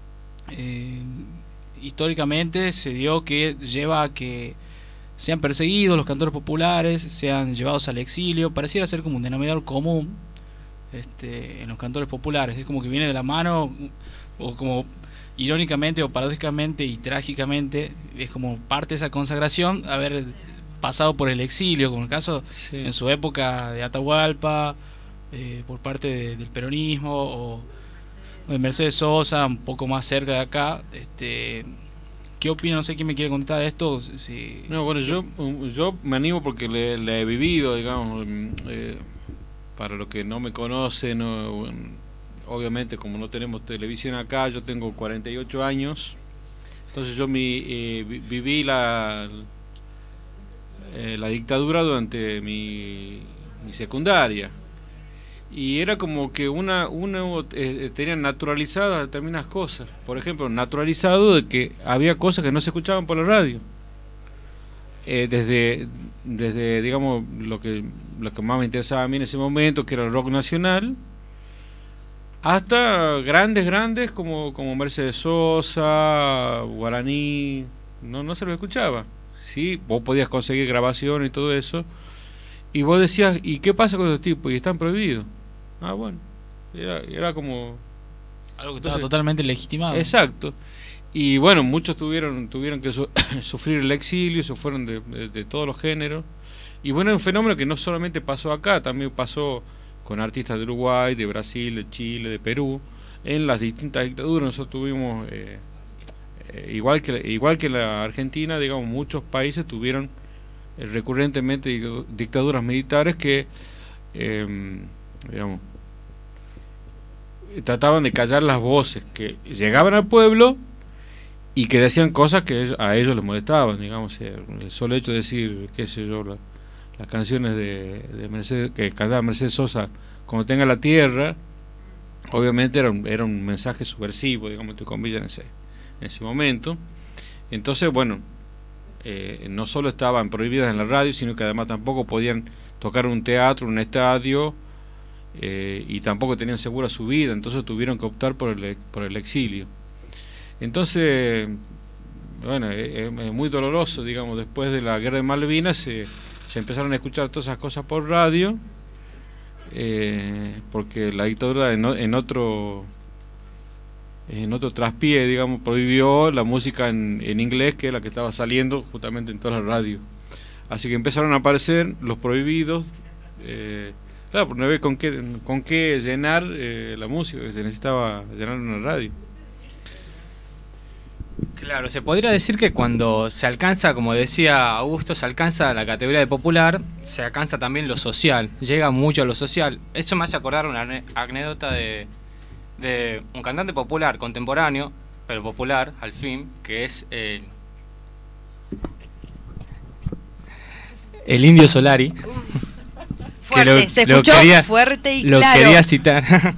históricamente se dio que lleva a que sean perseguidos los cantores populares, sean llevados al exilio. Pareciera ser como un denominador común en los cantores populares, es como que viene de la mano, o como irónicamente o paradójicamente y trágicamente es como parte de esa consagración haber pasado por el exilio, como el caso en su época de Atahualpa, por parte del peronismo, o de Mercedes Sosa, un poco más cerca de acá. ¿Qué opina? No sé quién me quiere contar de esto. No, bueno, yo me animo porque le he vivido, digamos. Para los que no me conocen, obviamente como no tenemos televisión acá, yo tengo 48 años, entonces yo viví la dictadura durante mi secundaria, y era como que uno tenía naturalizadas determinadas cosas. Por ejemplo, naturalizado de que había cosas que no se escuchaban por la radio, desde digamos lo que más me interesaba a mí en ese momento, que era el rock nacional, hasta grandes como Mercedes Sosa, Guaraní, no se lo escuchaba. Sí, vos podías conseguir grabaciones y todo eso, y vos decías, ¿y qué pasa con esos tipos? Y están prohibidos. Ah, bueno, era como algo que estaba totalmente legitimado. Exacto. Y bueno, muchos tuvieron que sufrir el exilio, se fueron de todos los géneros. Y bueno, es un fenómeno que no solamente pasó acá, también pasó con artistas de Uruguay, de Brasil, de Chile, de Perú, en las distintas dictaduras. Nosotros tuvimos, igual que la Argentina, digamos, muchos países tuvieron recurrentemente dictaduras militares que, digamos, trataban de callar las voces que llegaban al pueblo y que decían cosas que a ellos les molestaban, digamos. El solo hecho de decir, qué sé yo, las canciones de Mercedes, que cantaba Mercedes Sosa, Como tenga la tierra, obviamente era un mensaje subversivo, digamos, entre comillas, en ese momento. Entonces, bueno, no solo estaban prohibidas en la radio, sino que además tampoco podían tocar un teatro, un estadio, y tampoco tenían segura su vida, entonces tuvieron que optar por el exilio. Entonces, bueno, es muy doloroso, digamos. Después de la guerra de Malvinas se empezaron a escuchar todas esas cosas por radio, porque la dictadura en otro traspié, digamos, prohibió la música en inglés, que es la que estaba saliendo justamente en todas las radios. Así que empezaron a aparecer los prohibidos, claro, porque no había con qué llenar la música, que se necesitaba llenar una radio. Claro, se podría decir que cuando se alcanza, como decía Augusto, se alcanza la categoría de popular, se alcanza también lo social, llega mucho a lo social. Eso me hace acordar una anécdota de un cantante popular contemporáneo, pero popular al fin, que es el Indio Solari. Fuerte, se escuchó fuerte y claro. Lo quería citar.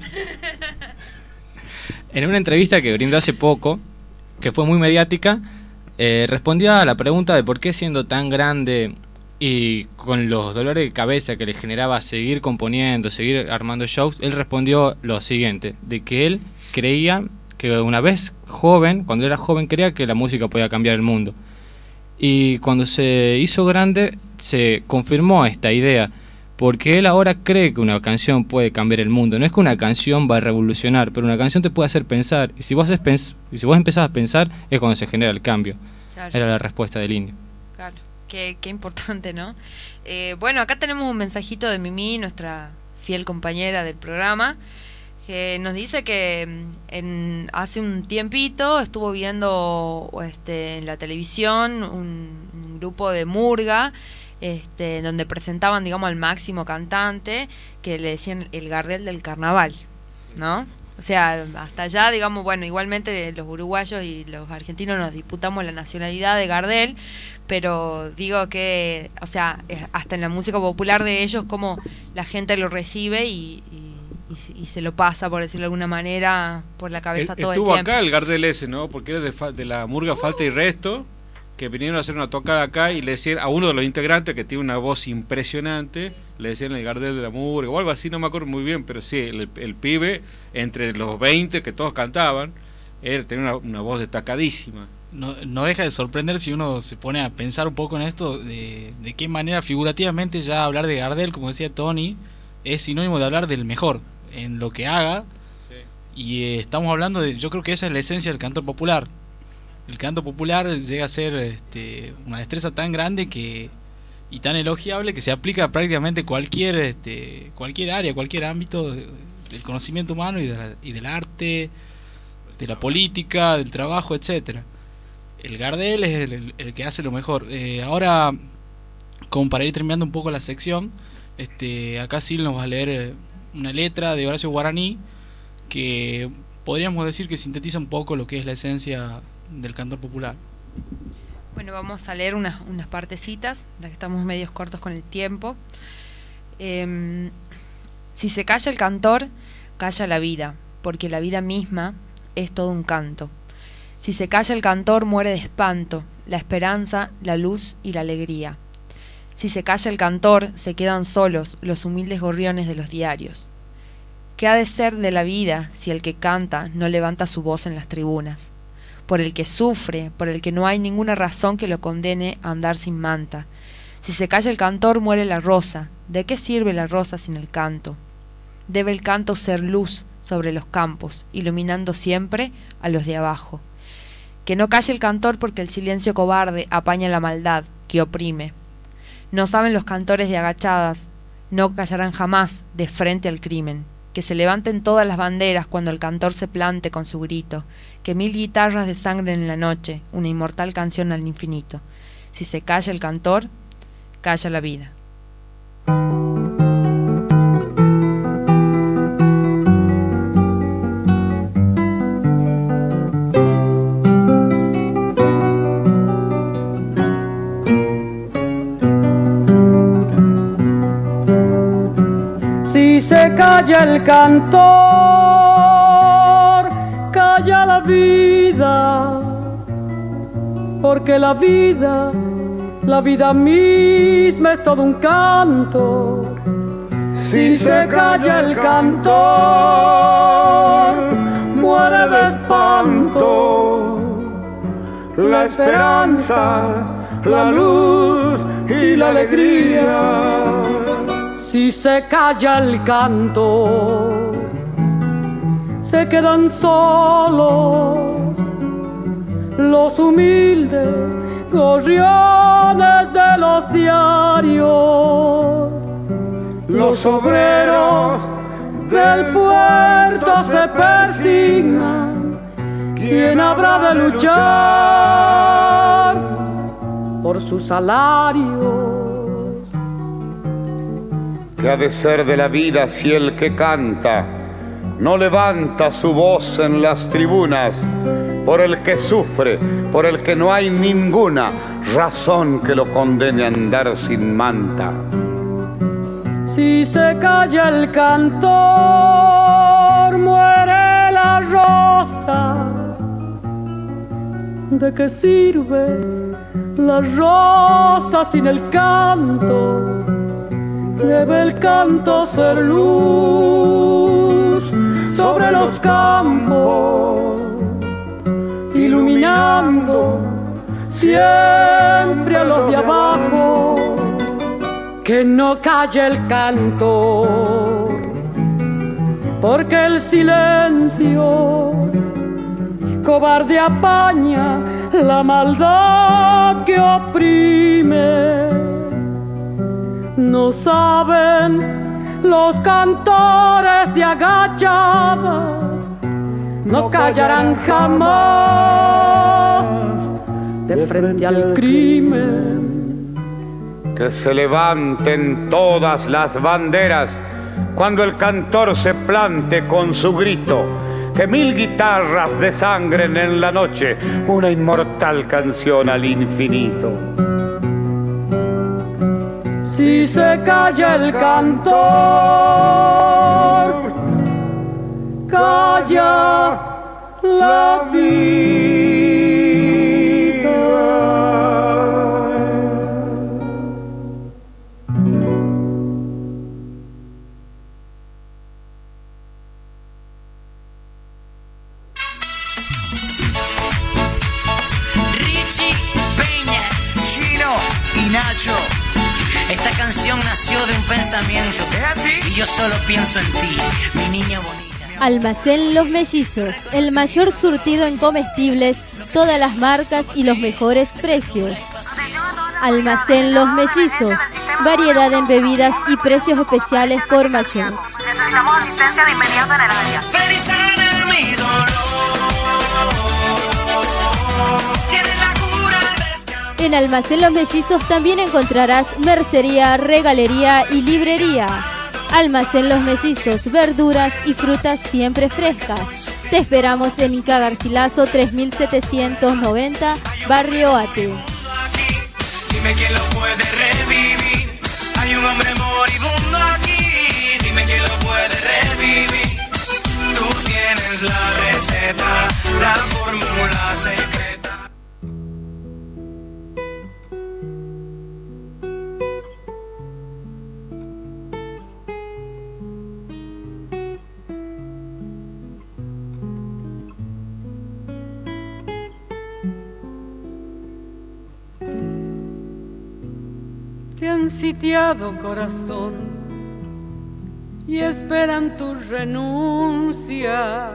En una entrevista que brindó hace poco, que fue muy mediática, respondía a la pregunta de por qué, siendo tan grande y con los dolores de cabeza que le generaba seguir componiendo, seguir armando shows, él respondió lo siguiente, de que él creía que una vez joven, cuando era joven, creía que la música podía cambiar el mundo. Y cuando se hizo grande, se confirmó esta idea, porque él ahora cree que una canción puede cambiar el mundo. No es que una canción va a revolucionar, pero una canción te puede hacer pensar, y si vos empezás a pensar, es cuando se genera el cambio. Claro. Era la respuesta del Indio. Claro, qué importante, ¿no? Bueno, acá tenemos un mensajito de Mimi, nuestra fiel compañera del programa, que nos dice que hace un tiempito estuvo viendo en la televisión un grupo de murga, donde presentaban, digamos, al máximo cantante, que le decían el Gardel del carnaval, ¿no? O sea, hasta allá, digamos, bueno, igualmente los uruguayos y los argentinos nos disputamos la nacionalidad de Gardel, pero digo que, o sea, hasta en la música popular de ellos, como la gente lo recibe y se lo pasa, por decirlo de alguna manera, por la cabeza todo el tiempo. Estuvo acá el Gardel ese, ¿no? Porque era de la murga Falta y Resto, que vinieron a hacer una tocada acá y le decían a uno de los integrantes que tiene una voz impresionante, le decían el Gardel de la murga o algo así, no me acuerdo muy bien, pero sí, el pibe, entre los 20 que todos cantaban, él tenía una voz destacadísima. No deja de sorprender si uno se pone a pensar un poco en esto, de qué manera figurativamente ya hablar de Gardel, como decía Tony, es sinónimo de hablar del mejor en lo que haga. Sí. Y estamos hablando de, yo creo que esa es la esencia del cantor popular. El canto popular llega a ser una destreza tan grande y tan elogiable que se aplica a prácticamente cualquier área, cualquier ámbito del conocimiento humano y del arte, de la política, del trabajo, etcétera. El Gardel es el que hace lo mejor. Ahora, como para ir terminando un poco la sección, acá Sil nos va a leer una letra de Horacio Guaraní que podríamos decir que sintetiza un poco lo que es la esencia del cantor popular. Bueno, vamos a leer unas partecitas, ya que estamos medios cortos con el tiempo. Si se calla el cantor, calla la vida, porque la vida misma es todo un canto. Si se calla el cantor, muere de espanto, la esperanza, la luz y la alegría. Si se calla el cantor, se quedan solos los humildes gorriones de los diarios. ¿Qué ha de ser de la vida si el que canta no levanta su voz en las tribunas? Por el que sufre, por el que no hay ninguna razón que lo condene a andar sin manta. Si se calla el cantor, muere la rosa. ¿De qué sirve la rosa sin el canto? Debe el canto ser luz sobre los campos, iluminando siempre a los de abajo. Que no calle el cantor porque el silencio cobarde apaña la maldad que oprime. No saben los cantores de agachadas, no callarán jamás de frente al crimen. Que se levanten todas las banderas cuando el cantor se plante con su grito, que 1000 guitarras desangren en la noche, una inmortal canción al infinito. Si se calla el cantor, calla la vida. Si se calla el cantor, calla la vida, porque la vida misma es todo un canto. Si se calla el cantor, muere de espanto la esperanza, la luz y la alegría. Si se calla el canto, se quedan solos los humildes gorriones de los diarios. Los obreros del puerto se persignan. ¿Quién habrá de luchar por sus salarios? ¿Qué ha de ser de la vida si el que canta no levanta su voz en las tribunas? Por el que sufre, por el que no hay ninguna razón que lo condene a andar sin manta. Si se calla el cantor, muere la rosa. ¿De qué sirve la rosa sin el canto? Debe el canto ser luz sobre los campos, iluminando siempre a los de abajo. Que no calle el canto, porque el silencio cobarde apaña la maldad que oprime. No saben los cantores de agachadas, no callarán jamás de frente al crimen. Que se levanten todas las banderas cuando el cantor se plante con su grito, que 1000 guitarras desangren en la noche una inmortal canción al infinito. Si se calla el cantor, calla la vida. Richie, Peña, Chino y Nacho. Esta canción nació de un pensamiento. ¿Es así? Y yo solo pienso en ti, mi niña bonita. Almacén Los Mellizos, el mayor surtido en comestibles, todas las marcas y los mejores precios. Almacén Los Mellizos, variedad en bebidas y precios especiales por mayor. Necesitamos asistencia de inmediato en el área. Felizana mi dolor. En Almacén Los Mellizos también encontrarás mercería, regalería y librería. Almacén Los Mellizos, verduras y frutas siempre frescas. Te esperamos en Inca Garcilaso 3790, Barrio Ate. Dime quién lo puede revivir. Hay un hombre moribundo aquí. Dime quién lo puede revivir. Tú tienes la receta, la fórmula secreta. Te han sitiado, corazón, y esperan tu renuncia.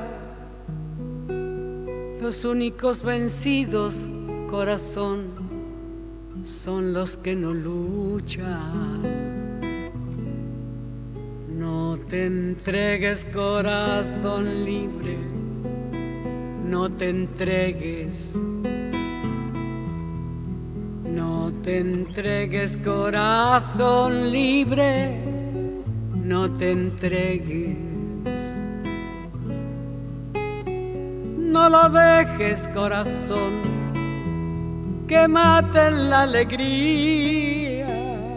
Los únicos vencidos, corazón, son los que no luchan. No te entregues, corazón libre, no te entregues. No te entregues, corazón libre, no te entregues. No lo dejes, corazón, que maten la alegría.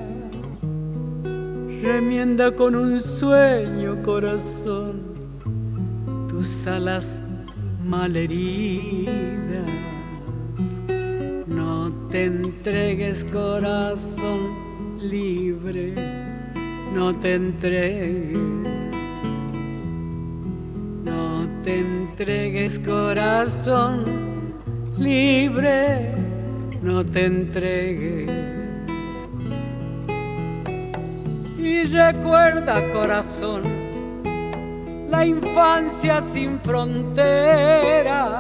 Remienda con un sueño, corazón, tus alas malheridas. No te entregues, corazón libre, no te entregues. No te entregues, corazón libre, no te entregues. Y recuerda, corazón, la infancia sin fronteras,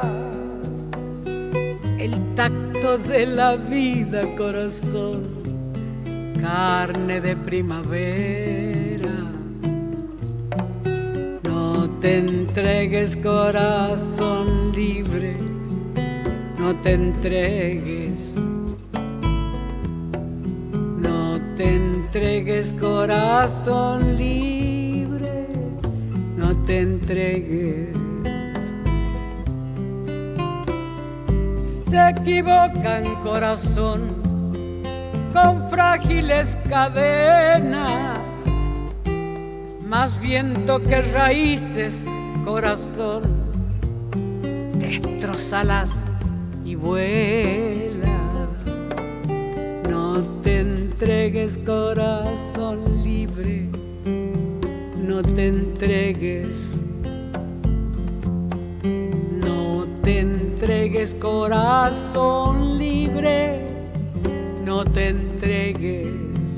el tacto de la vida, corazón, carne de primavera. No te entregues, corazón libre, no te entregues. No te entregues, corazón libre, no te entregues. Se equivocan, corazón, con frágiles cadenas, más viento que raíces, corazón, destrózalas y vuela. No te entregues, corazón libre, no te entregues. No te entregues, corazón libre, no te entregues.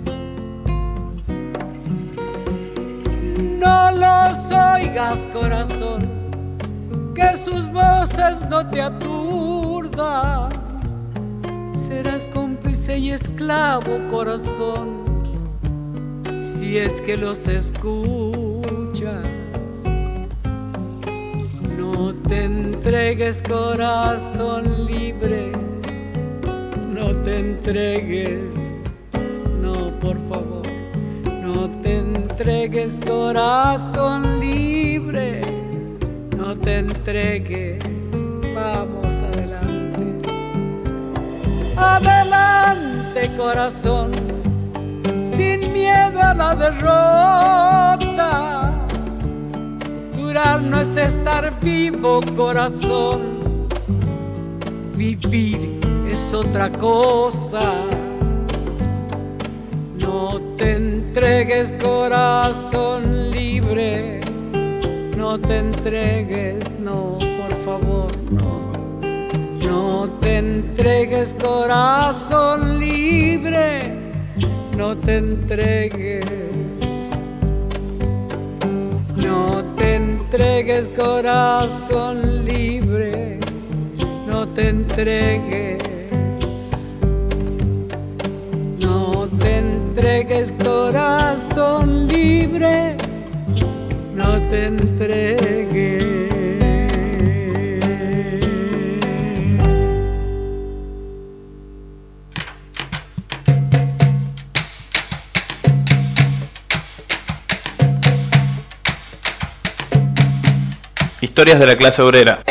No los oigas, corazón, que sus voces no te aturdan. Serás cómplice y esclavo, corazón, si es que los escuchas. No te entregues, corazón libre, no te entregues. No, por favor, no te entregues, corazón libre, no no te entregues, vamos adelante. Adelante, corazón, sin miedo a la derrota. Durar no es estar vivo, corazón. Vivir es otra cosa. No te entregues, corazón libre. No te entregues, no, por favor, no. No te entregues, corazón libre. No te entregues. No te entregues, corazón libre. No te entregues. No te entregues, corazón libre. No te entregues. Historias de la clase obrera.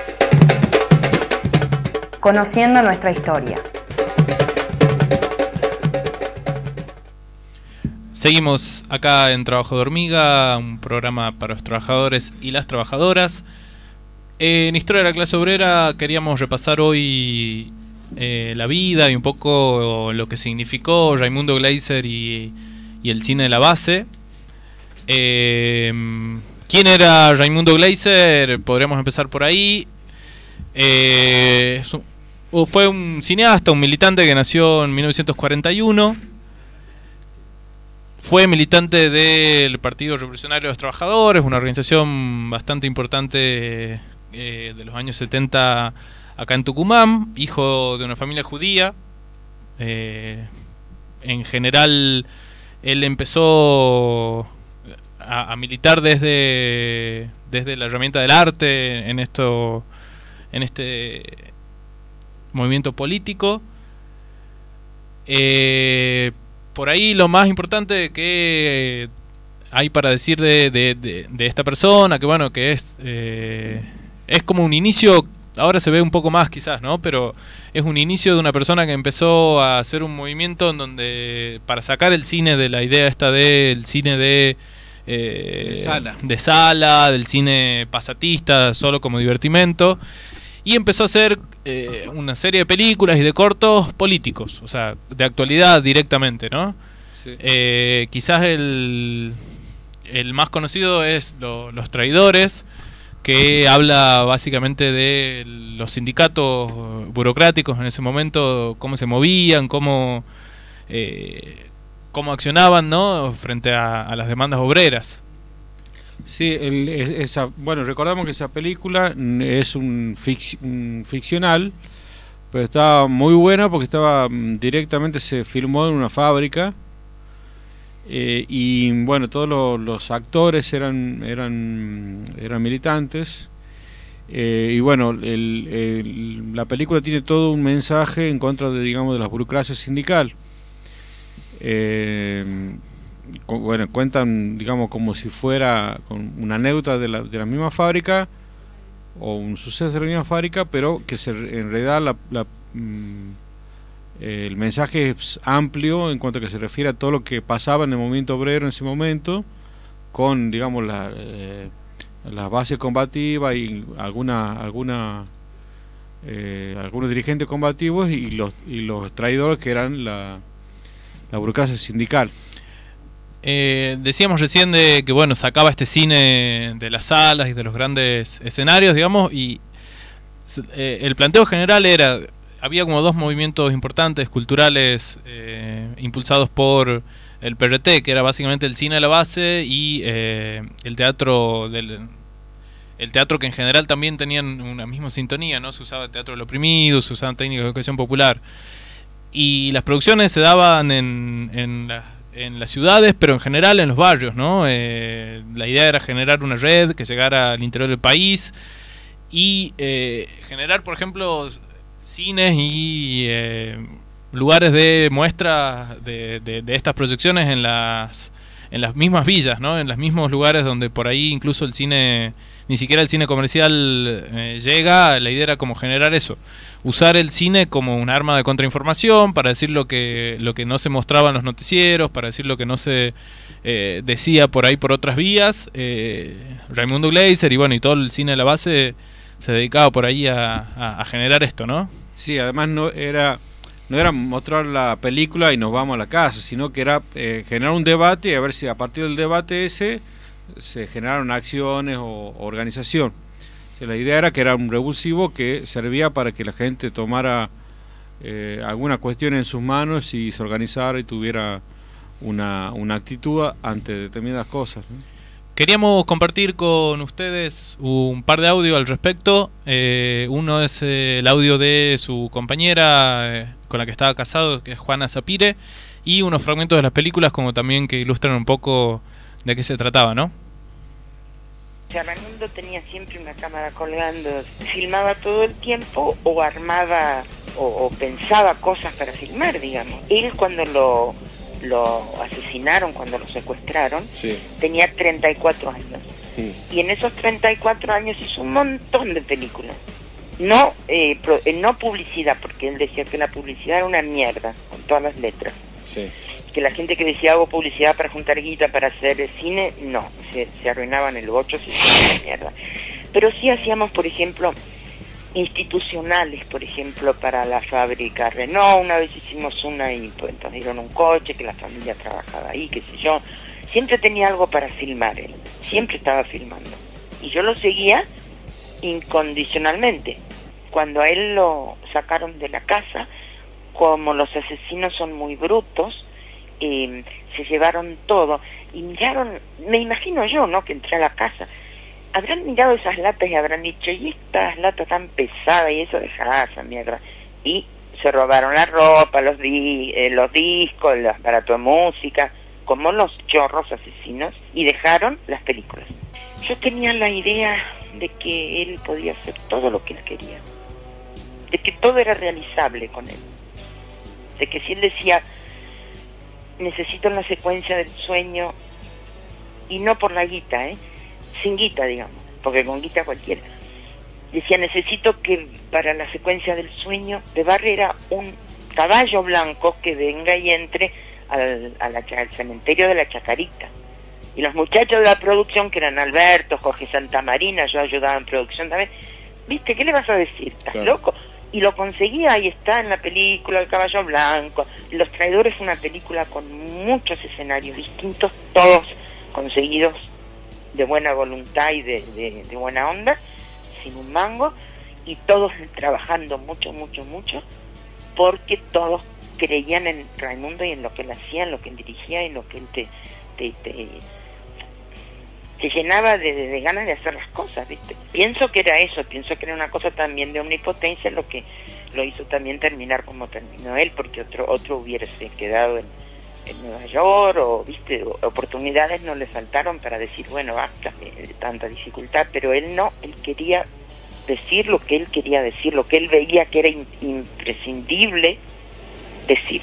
Conociendo nuestra historia. Seguimos acá en Trabajo de Hormiga, un programa para los trabajadores y las trabajadoras. En Historia de la clase obrera queríamos repasar hoy la vida y un poco lo que significó Raimundo Gleiser y el cine de la base. ¿Quién era Raimundo Gleiser? Podríamos empezar por ahí. Fue un cineasta, un militante que nació en 1941. Fue militante del Partido Revolucionario de los Trabajadores, una organización bastante importante de los años 70 acá en Tucumán. Hijo de una familia judía. En general, él empezó a militar desde la herramienta del arte en este movimiento político. Por ahí lo más importante que hay para decir de esta persona, que bueno, que es como un inicio, ahora se ve un poco más quizás, ¿no? Pero es un inicio de una persona que empezó a hacer un movimiento en donde, para sacar el cine de la idea esta del cine de sala, del cine pasatista, solo como divertimento, y empezó a hacer una serie de películas y de cortos políticos, o sea, de actualidad directamente, ¿no? Sí. Quizás el más conocido es Los Traidores, que habla básicamente de los sindicatos burocráticos en ese momento, cómo se movían, cómo accionaban, ¿no?, frente a las demandas obreras. Sí, bueno, recordamos que esa película es un ficcional, pero estaba muy buena porque directamente se filmó en una fábrica, y bueno, todos los actores eran militantes, y bueno, la película tiene todo un mensaje en contra de, digamos, de la burocracia sindical. Bueno, cuentan, digamos, como si fuera con una anécdota de la misma fábrica o un suceso de la misma fábrica, pero que en realidad el mensaje es amplio en cuanto a que se refiere a todo lo que pasaba en el movimiento obrero en ese momento, con, digamos, las bases combativas y algunos dirigentes combativos y los traidores que eran la burocracia sindical. Decíamos recién de que, bueno, sacaba este cine de las salas y de los grandes escenarios, digamos, y el planteo general era, había como dos movimientos importantes culturales impulsados por el PRT, que era básicamente el cine de la base y el teatro el teatro, que en general también tenían una misma sintonía, ¿no? Se usaba el teatro del oprimido, se usaban técnicas de educación popular, y las producciones se daban en las ciudades, pero en general en los barrios, ¿no? La idea era generar una red que llegara al interior del país y generar, por ejemplo, cines y lugares de muestra de estas proyecciones en las las mismas villas, ¿no? En los mismos lugares donde por ahí incluso el cine, ni siquiera el cine comercial llega. La idea era como generar eso, usar el cine como un arma de contrainformación para decir lo que no se mostraba en los noticieros, para decir lo que no se decía por ahí por otras vías. Raimundo Gleiser y bueno, y todo el cine de la base se dedicaba por ahí a generar esto, ¿no? Sí, además no era mostrar la película y nos vamos a la casa, sino que era generar un debate y a ver si a partir del debate ese se generaron acciones o organización. La idea era que era un revulsivo que servía para que la gente tomara alguna cuestión en sus manos y se organizara y tuviera una actitud ante determinadas cosas, ¿no? Queríamos compartir con ustedes un par de audios al respecto. Uno es el audio de su compañera con la que estaba casado, que es Juana Zapire, y unos fragmentos de las películas como también que ilustran un poco de qué se trataba, ¿no? Raimundo tenía siempre una cámara colgando, filmaba todo el tiempo o armaba o pensaba cosas para filmar, digamos. Él cuando lo asesinaron, cuando lo secuestraron, sí, tenía 34 años. Sí. Y en esos 34 años hizo un montón de películas. No publicidad, porque él decía que la publicidad era una mierda, con todas las letras. Sí. Que la gente que decía hago publicidad para juntar guita para hacer cine, no, se arruinaban el bocho si hacían una mierda. Pero sí hacíamos, por ejemplo, institucionales, por ejemplo, para la fábrica Renault. Una vez hicimos una y pues nos dieron un coche, que la familia trabajaba ahí, qué sé yo. Siempre tenía algo para filmar él, siempre estaba filmando. Y yo lo seguía incondicionalmente. Cuando a él lo sacaron de la casa, como los asesinos son muy brutos, se llevaron todo y miraron, me imagino yo, ¿no?, que entré a la casa, habrán mirado esas latas y habrán dicho, y estas latas tan pesadas y eso, dejá esa mierda. Y se robaron la ropa, los discos, el aparato de música, como los chorros asesinos, y dejaron las películas. Yo tenía la idea de que él podía hacer todo lo que él quería, de que todo era realizable con él, de que si él decía necesito la secuencia del sueño, y no por la guita, sin guita, digamos, porque con guita cualquiera. Decía, necesito que para la secuencia del sueño de Barrera un caballo blanco que venga y entre al cementerio de la Chacarita. Y los muchachos de la producción, que eran Alberto, Jorge Santamarina, yo ayudaba en producción también, ¿viste? ¿Qué le vas a decir? ¿Estás loco? Y lo conseguía, ahí está en la película, El Caballo Blanco. Los Traidores, una película con muchos escenarios distintos, todos conseguidos de buena voluntad y de buena onda, sin un mango, y todos trabajando mucho, porque todos creían en Raimundo y en lo que él hacía, en lo que él dirigía, en lo que él te llenaba de ganas de hacer las cosas, ¿viste? Pienso que era eso, pienso que era una cosa también de omnipotencia lo que lo hizo también terminar como terminó él, porque otro hubiese quedado en Nueva York, o viste, oportunidades no le faltaron para decir, bueno, basta de tanta dificultad, pero él no, él quería decir lo que él quería decir, lo que él veía que era imprescindible decir.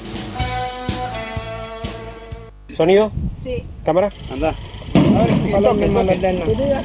¿Sonido? Sí. ¿Cámara? Anda. A ver,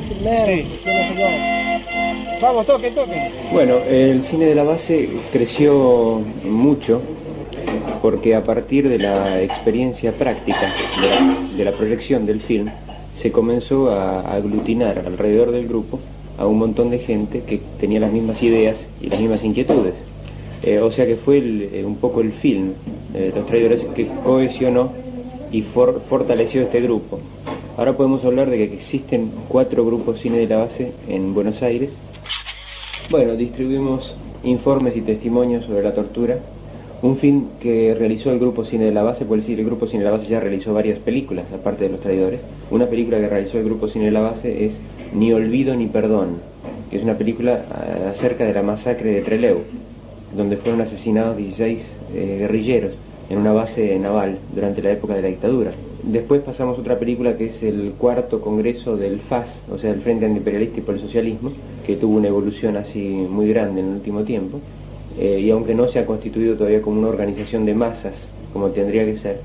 vamos, toque. Bueno, el cine de la base creció mucho porque a partir de la experiencia práctica de la proyección del film se comenzó a aglutinar alrededor del grupo a un montón de gente que tenía las mismas ideas y las mismas inquietudes. O sea que fue un poco el film, Los Traidores, que cohesionó y fortaleció este grupo. Ahora podemos hablar de que existen 4 grupos cine de la base en Buenos Aires. Bueno, distribuimos informes y testimonios sobre la tortura. Un film que realizó el grupo cine de la base, por decir, el grupo cine de la base ya realizó varias películas, aparte de Los Traidores. Una película que realizó el grupo cine de la base es Ni olvido ni perdón, que es una película acerca de la masacre de Trelew, donde fueron asesinados 16 guerrilleros en una base naval durante la época de la dictadura. Después pasamos a otra película que es el 4º congreso del FAS, o sea, el Frente Antiimperialista y por el Socialismo, que tuvo una evolución así muy grande en el último tiempo, y aunque no se ha constituido todavía como una organización de masas, como tendría que ser,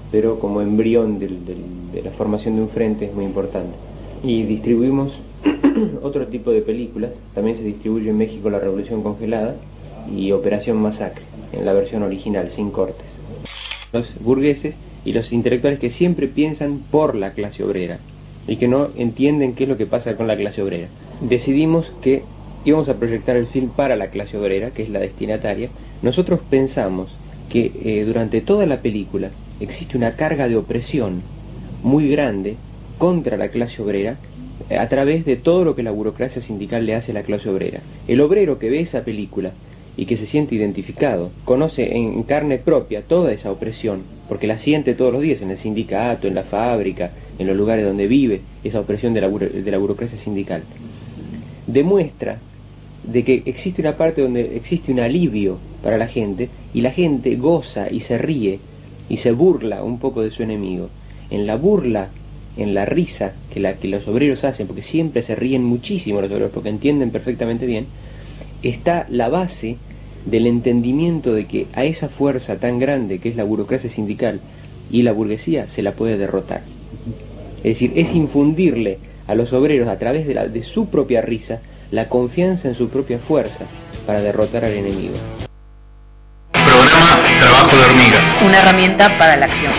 pero como embrión de la formación de un frente es muy importante. Y distribuimos otro tipo de películas, también se distribuye en México La Revolución Congelada y Operación Masacre, en la versión original, sin cortes. Los burgueses y los intelectuales que siempre piensan por la clase obrera y que no entienden qué es lo que pasa con la clase obrera. Decidimos que íbamos a proyectar el film para la clase obrera, que es la destinataria. Nosotros pensamos que durante toda la película existe una carga de opresión muy grande contra la clase obrera a través de todo lo que la burocracia sindical le hace a la clase obrera. El obrero que ve esa película y que se siente identificado, conoce en carne propia toda esa opresión, porque la siente todos los días en el sindicato, en la fábrica, en los lugares donde vive esa opresión de la burocracia sindical. Demuestra de que existe una parte donde existe un alivio para la gente, y la gente goza y se ríe y se burla un poco de su enemigo. En la burla, en la risa que los obreros hacen, porque siempre se ríen muchísimo los obreros, porque entienden perfectamente bien, está la base del entendimiento de que a esa fuerza tan grande que es la burocracia sindical y la burguesía se la puede derrotar. Es decir, es infundirle a los obreros a través de su propia risa la confianza en su propia fuerza para derrotar al enemigo. Programa Trabajo de Hormiga. Una herramienta para la acción.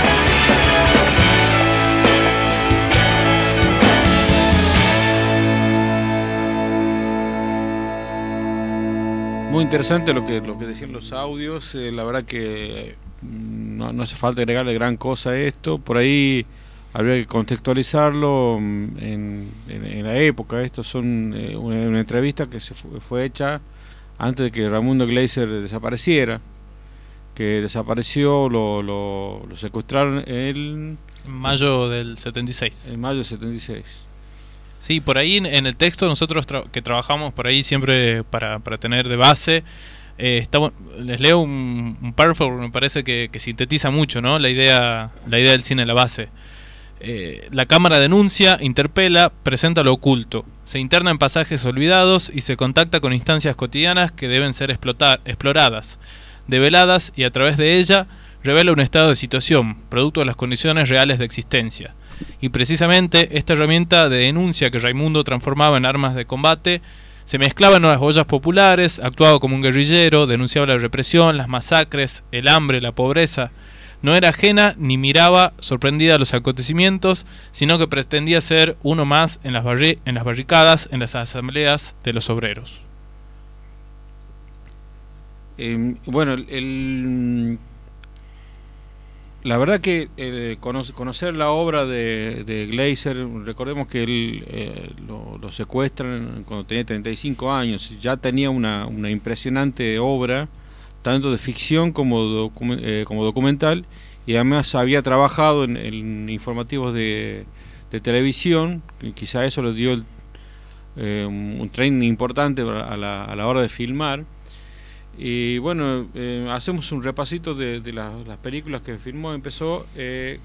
Muy interesante lo que decían los audios. La verdad que no hace falta agregarle gran cosa a esto. Por ahí habría que contextualizarlo en la época. Estos son una entrevista que fue hecha antes de que Raimundo Gleiser desapareciera, que desapareció, lo secuestraron en mayo del 76. En mayo del 76. Sí, por ahí en el texto nosotros que trabajamos por ahí siempre para tener de base, les leo un párrafo que me parece que sintetiza mucho, ¿no? la idea del cine en la base. La cámara denuncia, interpela, presenta lo oculto, se interna en pasajes olvidados y se contacta con instancias cotidianas que deben ser exploradas, develadas, y a través de ella revela un estado de situación, producto de las condiciones reales de existencia. Y precisamente esta herramienta de denuncia que Raimundo transformaba en armas de combate se mezclaba en las ollas populares, actuaba como un guerrillero, denunciaba la represión, las masacres, el hambre, la pobreza. No era ajena ni miraba sorprendida a los acontecimientos, sino que pretendía ser uno más en las barricadas, en las asambleas de los obreros. Bueno, la verdad que conocer la obra de Gleiser, recordemos que él lo secuestran cuando tenía 35 años, ya tenía una impresionante obra, tanto de ficción como documental, y además había trabajado en informativos de televisión, y quizá eso le dio un training importante a la hora de filmar. Y bueno, hacemos un repasito de las películas que filmó. Empezó El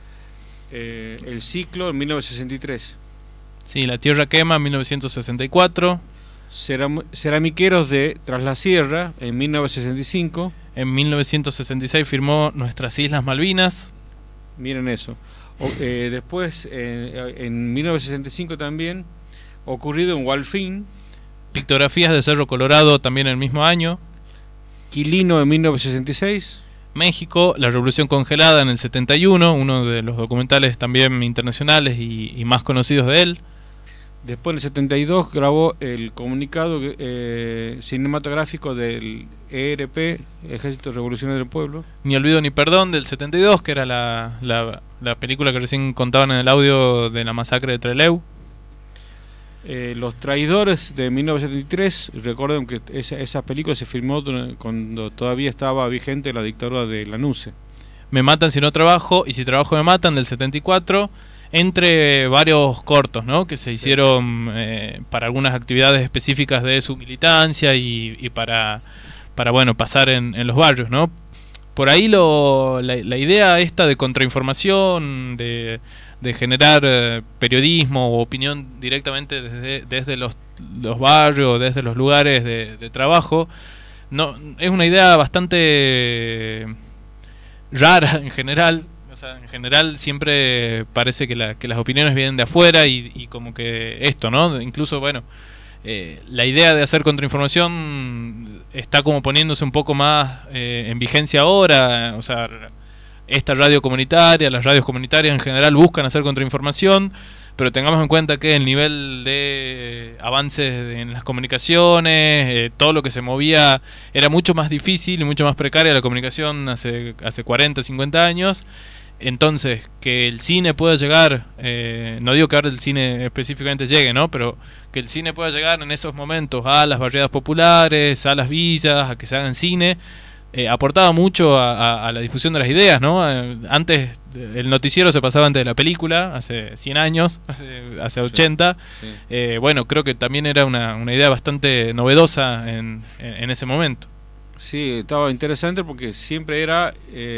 Ciclo en 1963. Sí, La Tierra Quema en 1964. Ceramiqueros de Tras la Sierra en 1965. En 1966 firmó Nuestras Islas Malvinas. Miren eso. Después, en 1965 también, Ocurrido en Walfín. Pictografías de Cerro Colorado también el mismo año. Quilino en 1966. México, La Revolución Congelada en el 71, uno de los documentales también internacionales y más conocidos de él. Después en el 72 grabó el comunicado cinematográfico del ERP, Ejército Revolucionario del Pueblo. Ni Olvido ni Perdón del 72, que era la película que recién contaban en el audio de la masacre de Trelew. Los Traidores de 1973, recuerden que esa película se filmó cuando todavía estaba vigente la dictadura de Lanusse. Me matan si no trabajo, y si trabajo me matan del 74, entre varios cortos, ¿no? Que se hicieron para algunas actividades específicas de su militancia y para bueno, pasar en los barrios, ¿no? Por ahí la idea esta de contrainformación, de generar periodismo o opinión directamente desde los barrios, desde los lugares de trabajo, no es una idea bastante rara en general. sea, en general siempre parece que las opiniones vienen de afuera y como que esto, ¿no? Incluso, bueno, la idea de hacer contrainformación está como poniéndose un poco más en vigencia ahora. O sea, esta radio comunitaria, las radios comunitarias en general buscan hacer contrainformación, pero tengamos en cuenta que el nivel de avances en las comunicaciones, todo lo que se movía, era mucho más difícil y mucho más precaria la comunicación hace 40, 50 años. Entonces, que el cine pueda llegar, no digo que ahora el cine específicamente llegue, ¿no? Pero que el cine pueda llegar en esos momentos a las barriadas populares, a las villas, a que se hagan cine, aportaba mucho a la difusión de las ideas, ¿no? Antes el noticiero se pasaba antes de la película, hace 100 años, hace 80. Sí. Bueno, creo que también era una idea bastante novedosa en ese momento. Sí, estaba interesante porque siempre era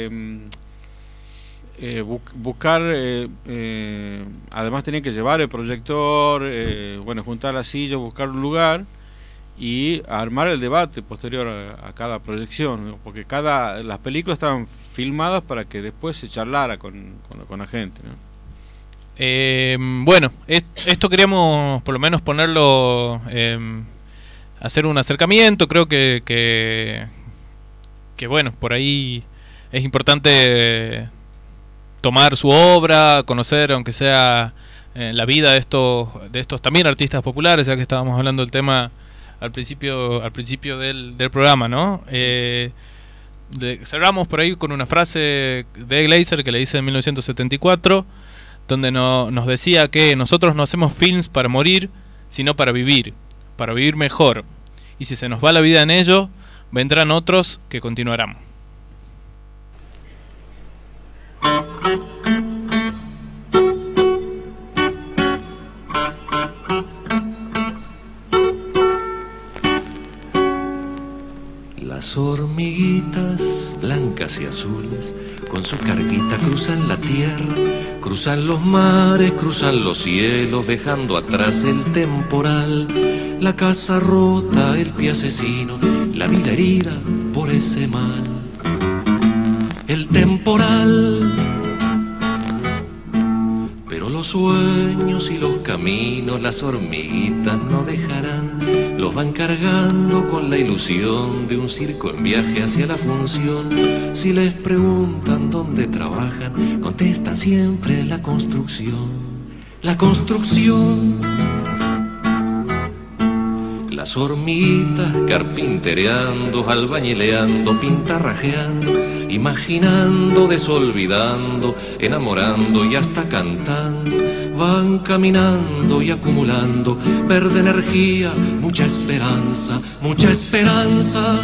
buscar, además tenía que llevar el proyector, bueno, juntar las sillas, buscar un lugar y armar el debate posterior a cada proyección, ¿no? Porque las películas estaban filmadas para que después se charlara con la gente, ¿no? Bueno, esto queríamos por lo menos ponerlo, hacer un acercamiento. Creo que bueno, por ahí es importante tomar su obra, conocer, aunque sea la vida de estos también artistas populares, ya que estábamos hablando del tema al principio del programa, ¿no? Cerramos por ahí con una frase de Glaser que le dice en 1974, donde nos decía que nosotros no hacemos films para morir, sino para vivir mejor. Y si se nos va la vida en ello, vendrán otros que continuarán. Las hormiguitas blancas y azules con su carguita cruzan la tierra, cruzan los mares, cruzan los cielos, dejando atrás el temporal, la casa rota, el pie asesino, la vida herida por ese mal. El temporal, pero los sueños y los caminos las hormiguitas no dejarán, los van cargando con la ilusión de un circo en viaje hacia la función. Si les preguntan dónde trabajan, contestan siempre la construcción. La construcción. Las hormiguitas carpintereando, albañileando, pintarrajeando, imaginando, desolvidando, enamorando y hasta cantando, van caminando y acumulando verde energía, mucha esperanza, mucha esperanza.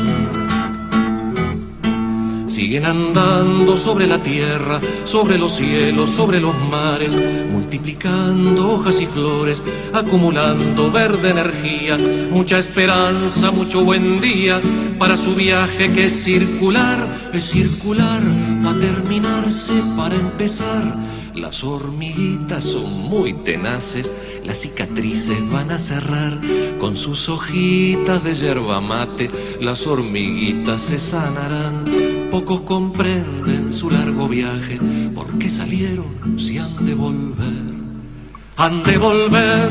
Siguen andando sobre la tierra, sobre los cielos, sobre los mares, multiplicando hojas y flores, acumulando verde energía, mucha esperanza, mucho buen día para su viaje que es circular, va a terminarse para empezar. Las hormiguitas son muy tenaces, las cicatrices van a cerrar, con sus hojitas de yerba mate, las hormiguitas se sanarán. Pocos comprenden su largo viaje, ¿por qué salieron si han de volver? Han de volver.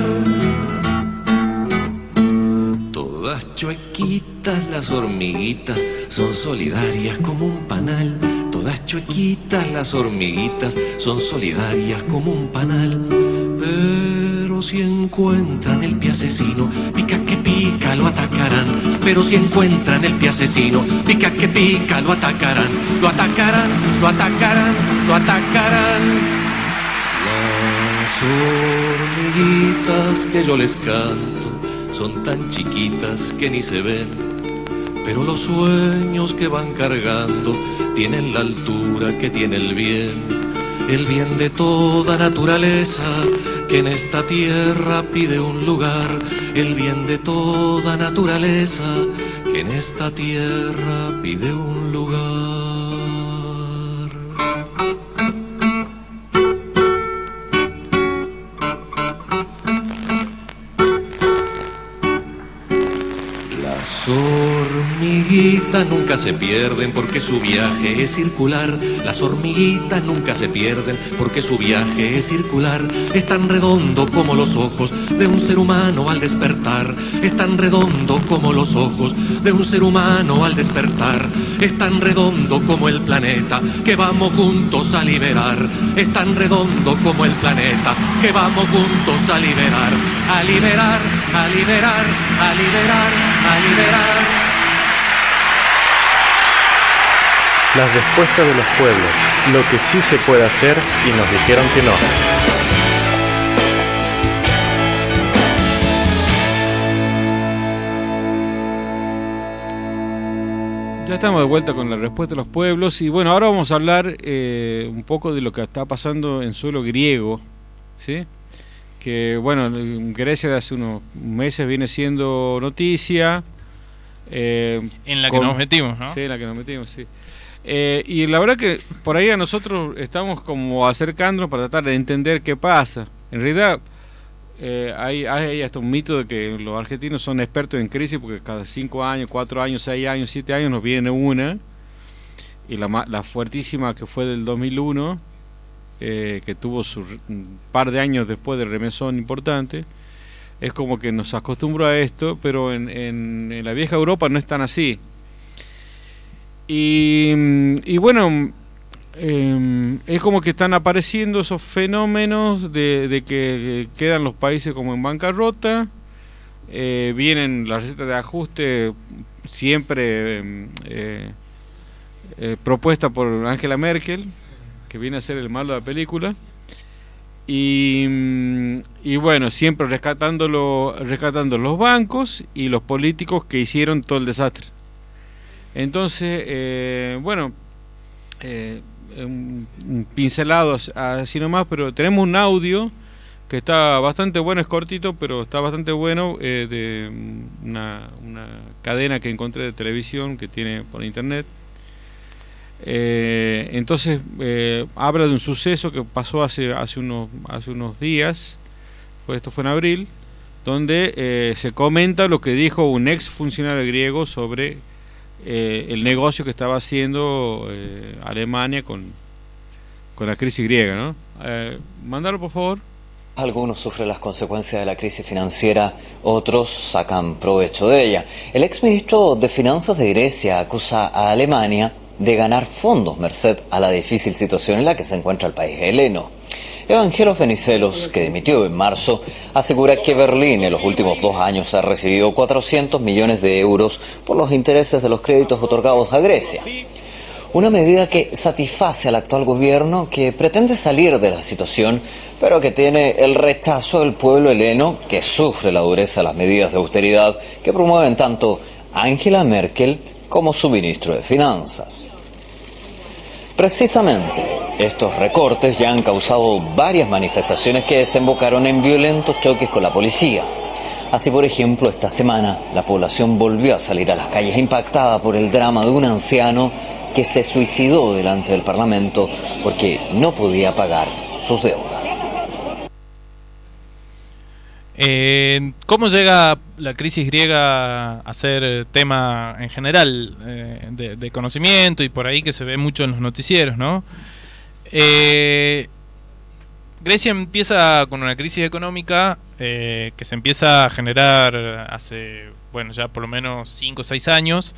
Todas chuequitas las hormiguitas, son solidarias como un panal. Todas chuequitas las hormiguitas, son solidarias como un panal. Pero si encuentran el pie asesino, pica que pica, lo atacarán. Pero si encuentran el pie asesino, pica que pica, lo atacarán. Lo atacarán, lo atacarán, lo atacarán. Las hormiguitas que yo les canto son tan chiquitas que ni se ven, pero los sueños que van cargando tienen la altura que tiene el bien de toda naturaleza que en esta tierra pide un lugar, el bien de toda naturaleza que en esta tierra pide un lugar. Las hormiguitas hormiguitas nunca se pierden porque su viaje es circular. Las hormiguitas nunca se pierden porque su viaje es circular. Es tan redondo como los ojos de un ser humano al despertar. Es tan redondo como los ojos de un ser humano al despertar. Es tan redondo como el planeta que vamos juntos a liberar. Es tan redondo como el planeta que vamos juntos a liberar. A liberar, a liberar, a liberar, a liberar. Las respuestas de los pueblos, lo que sí se puede hacer y nos dijeron que no. Ya estamos de vuelta con la respuesta de los pueblos y bueno, ahora vamos a hablar un poco de lo que está pasando en suelo griego, ¿sí? Que bueno, en Grecia de hace unos meses viene siendo noticia. En la que nos metimos, ¿no? Sí, en la que nos metimos, sí. Y la verdad que por ahí a nosotros estamos como acercándonos para tratar de entender qué pasa. En realidad hay hasta un mito de que los argentinos son expertos en crisis porque cada 5 años, 4 años, 6 años, 7 años nos viene una. Y la fuertísima que fue del 2001, que tuvo su par de años después del remesón importante. Es como que nos acostumbró a esto, pero en la vieja Europa no es tan así. Y bueno, es como que están apareciendo esos fenómenos de que quedan los países como en bancarrota. Vienen las recetas de ajuste siempre propuesta por Angela Merkel, que viene a ser el malo de la película. Y bueno, siempre rescatando los bancos y los políticos que hicieron todo el desastre. Entonces, bueno, un pincelado así nomás, pero tenemos un audio que está bastante bueno, es cortito, pero está bastante bueno, de una cadena que encontré de televisión que tiene por internet. Entonces habla de un suceso que pasó hace unos días, esto fue en abril, donde se comenta lo que dijo un ex funcionario griego sobre el negocio que estaba haciendo Alemania con la crisis griega, ¿no? Mándalo, por favor. Algunos sufren las consecuencias de la crisis financiera, otros sacan provecho de ella. El exministro de Finanzas de Grecia acusa a Alemania de ganar fondos merced a la difícil situación en la que se encuentra el país heleno. Evangelos Venizelos, que dimitió en marzo, asegura que Berlín en los últimos 2 años ha recibido 400 millones de euros por los intereses de los créditos otorgados a Grecia. Una medida que satisface al actual gobierno, que pretende salir de la situación, pero que tiene el rechazo del pueblo heleno, que sufre la dureza de las medidas de austeridad que promueven tanto Angela Merkel como su ministro de Finanzas. Precisamente, estos recortes ya han causado varias manifestaciones que desembocaron en violentos choques con la policía. Así, por ejemplo, esta semana la población volvió a salir a las calles impactada por el drama de un anciano que se suicidó delante del Parlamento porque no podía pagar sus deudas. ¿Cómo llega la crisis griega a ser tema en general de conocimiento y por ahí que se ve mucho en los noticieros, ¿no? Grecia empieza con una crisis económica que se empieza a generar hace, bueno, ya por lo menos 5 o 6 años,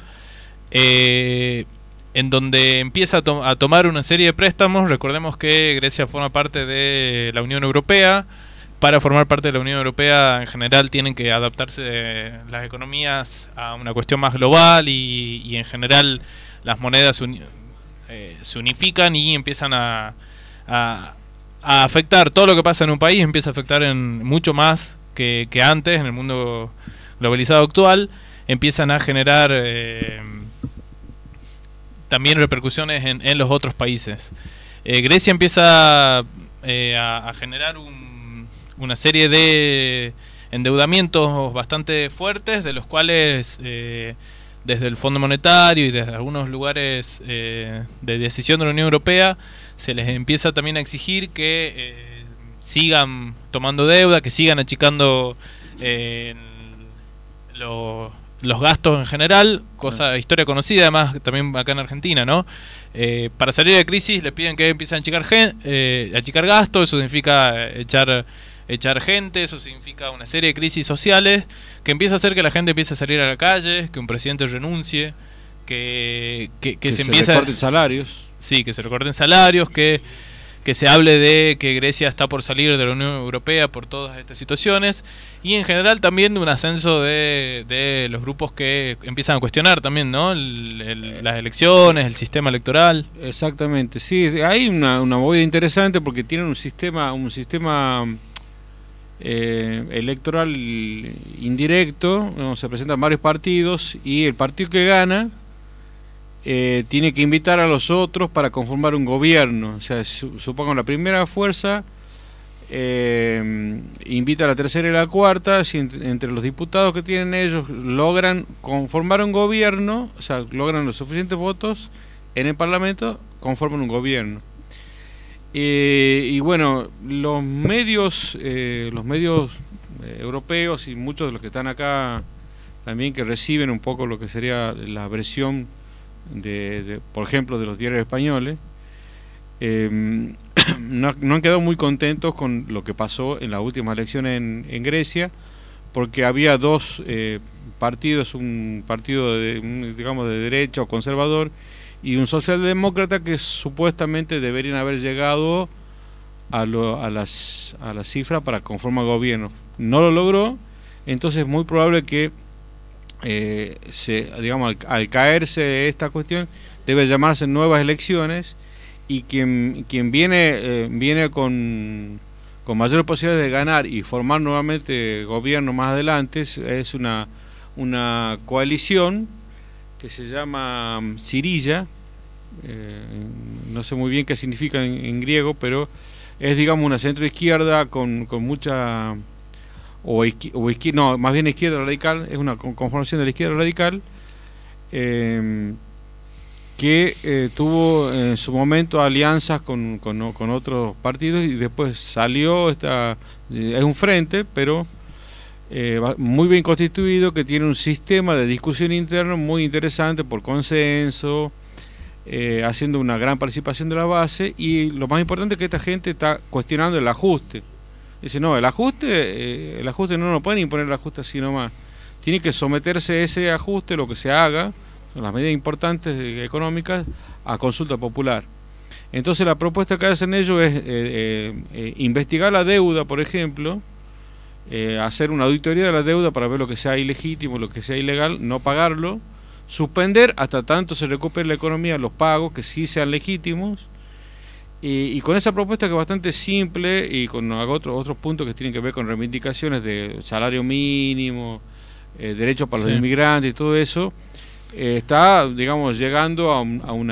en donde empieza a tomar una serie de préstamos. Recordemos que Grecia forma parte de la Unión Europea. Para formar parte de la Unión Europea, en general, tienen que adaptarse las economías a una cuestión más global y en general las monedas se unifican y empiezan a afectar todo lo que pasa en un país, empieza a afectar en mucho más que antes en el mundo globalizado actual. Empiezan a generar también repercusiones en los otros países. Grecia empieza a generar una serie de endeudamientos bastante fuertes, de los cuales desde el Fondo Monetario y desde algunos lugares de decisión de la Unión Europea se les empieza también a exigir que sigan tomando deuda, que sigan achicando los gastos en general, historia conocida además también acá en Argentina, ¿no? Para salir de crisis les piden que empiecen a achicar gastos, eso significa echar gente, eso significa una serie de crisis sociales que empieza a hacer que la gente empiece a salir a la calle, que un presidente renuncie, que se recorten salarios. Sí, que se recorten salarios, que se hable de que Grecia está por salir de la Unión Europea por todas estas situaciones, y en general también de un ascenso de los grupos que empiezan a cuestionar también, ¿no? Las elecciones, el sistema electoral. Exactamente, sí, hay una movida interesante porque tienen un sistema electoral indirecto, ¿no? Se presentan varios partidos y el partido que gana tiene que invitar a los otros para conformar un gobierno. O sea, supongo la primera fuerza invita a la tercera y la cuarta, si entre los diputados que tienen ellos logran conformar un gobierno, o sea, logran los suficientes votos en el Parlamento, conforman un gobierno. Y bueno, los medios europeos y muchos de los que están acá también, que reciben un poco lo que sería la versión por ejemplo, de los diarios españoles, no han quedado muy contentos con lo que pasó en las últimas elecciones en Grecia, porque había dos partidos, un partido digamos de derecha o conservador y un socialdemócrata que supuestamente deberían haber llegado a las cifras para conformar gobierno. No lo logró, entonces es muy probable que digamos, al caerse esta cuestión, debe llamarse nuevas elecciones, y quien viene con mayores posibilidades de ganar y formar nuevamente gobierno más adelante es una coalición que se llama Sirilla, no sé muy bien qué significa en griego, pero es, digamos, una centroizquierda con mucha... no, más bien izquierda radical, es una conformación de la izquierda radical, que tuvo en su momento alianzas con otros partidos, y después salió es un frente, pero muy bien constituido, que tiene un sistema de discusión interna muy interesante por consenso, haciendo una gran participación de la base, y lo más importante es que esta gente está cuestionando el ajuste. Dice, no, el ajuste no nos pueden imponer el ajuste así nomás. Tiene que someterse ese ajuste, lo que se haga, son las medidas importantes económicas, a consulta popular. Entonces la propuesta que hacen ellos es investigar la deuda, por ejemplo, hacer una auditoría de la deuda para ver lo que sea ilegítimo, lo que sea ilegal, no pagarlo, suspender hasta tanto se recupere la economía los pagos que sí sean legítimos. Y con esa propuesta, que es bastante simple, y con otros puntos que tienen que ver con reivindicaciones de salario mínimo, derechos para los inmigrantes y todo eso, está, digamos, llegando a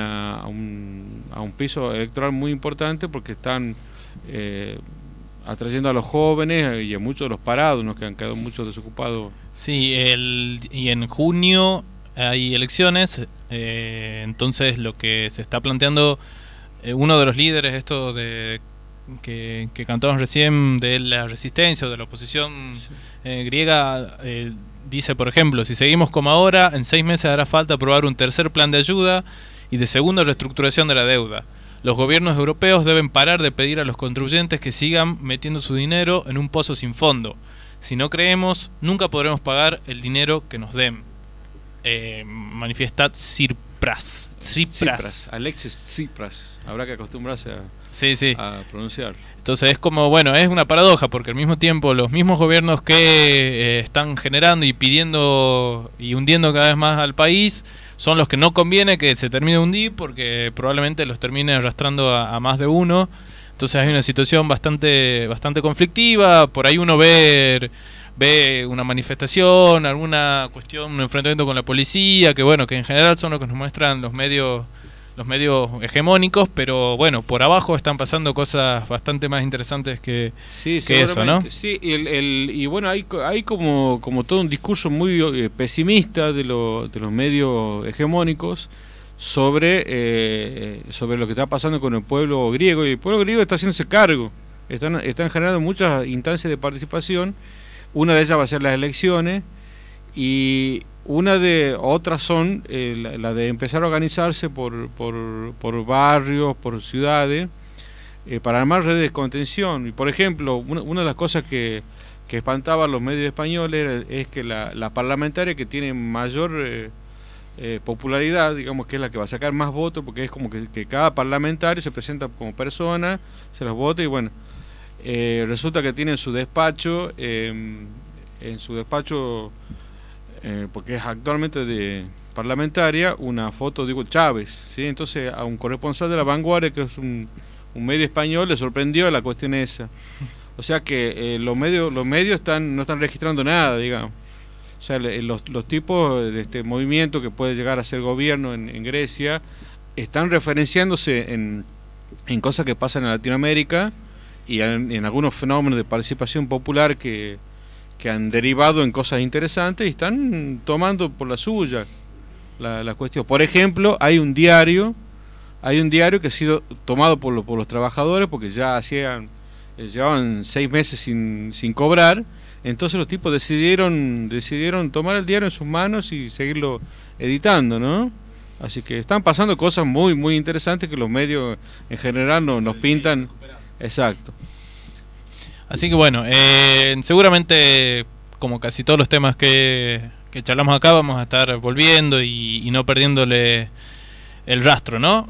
un piso electoral muy importante, porque están atrayendo a los jóvenes y a muchos de los parados, ¿no?, que han quedado muchos desocupados. Sí, y en junio hay elecciones, entonces lo que se está planteando... uno de los líderes, que cantamos recién, de la resistencia o de la oposición griega, dice, por ejemplo, si seguimos como ahora, en 6 meses hará falta aprobar un tercer plan de ayuda y de segunda reestructuración de la deuda. Los gobiernos europeos deben parar de pedir a los contribuyentes que sigan metiendo su dinero en un pozo sin fondo. Si no creemos, nunca podremos pagar el dinero que nos den. Manifiesta Tsipras. Alexis Tsipras. Habrá que acostumbrarse a pronunciar. Entonces es como, bueno, es una paradoja, porque al mismo tiempo los mismos gobiernos que están generando y pidiendo y hundiendo cada vez más al país son los que no conviene que se termine de hundir, porque probablemente los termine arrastrando a más de uno. Entonces hay una situación bastante conflictiva. Por ahí uno ve una manifestación, alguna cuestión, un enfrentamiento con la policía, que bueno, que en general son lo que nos muestran los medios hegemónicos, pero bueno, por abajo están pasando cosas bastante más interesantes que eso, ¿no? Sí, y bueno, hay como todo un discurso muy pesimista de los medios hegemónicos sobre lo que está pasando con el pueblo griego, y el pueblo griego está haciéndose cargo, están generando muchas instancias de participación. Una de ellas va a ser las elecciones, y Otras son la de empezar a organizarse por barrios, por ciudades, para armar redes de contención. Y por ejemplo, una de las cosas que espantaba a los medios españoles es que la parlamentaria que tiene mayor popularidad, digamos que es la que va a sacar más votos, porque es como que cada parlamentario se presenta como persona, se los vota y bueno, resulta que tiene en su despacho, porque es actualmente de parlamentaria, una foto de Hugo Chávez, ¿sí? Entonces a un corresponsal de La Vanguardia, que es un medio español, le sorprendió la cuestión esa. O sea que los medios no están registrando nada, digamos. O sea, los tipos de este movimiento que puede llegar a ser gobierno en Grecia están referenciándose en cosas que pasan en Latinoamérica y en algunos fenómenos de participación popular que han derivado en cosas interesantes y están tomando por la suya la cuestión. Por ejemplo, hay un diario que ha sido tomado por los trabajadores porque ya llevaban 6 meses sin cobrar. Entonces los tipos decidieron tomar el diario en sus manos y seguirlo editando, ¿no? Así que están pasando cosas muy muy interesantes que los medios en general nos pintan. Exacto. Así que bueno, seguramente como casi todos los temas que charlamos acá vamos a estar volviendo y no perdiéndole el rastro, ¿no?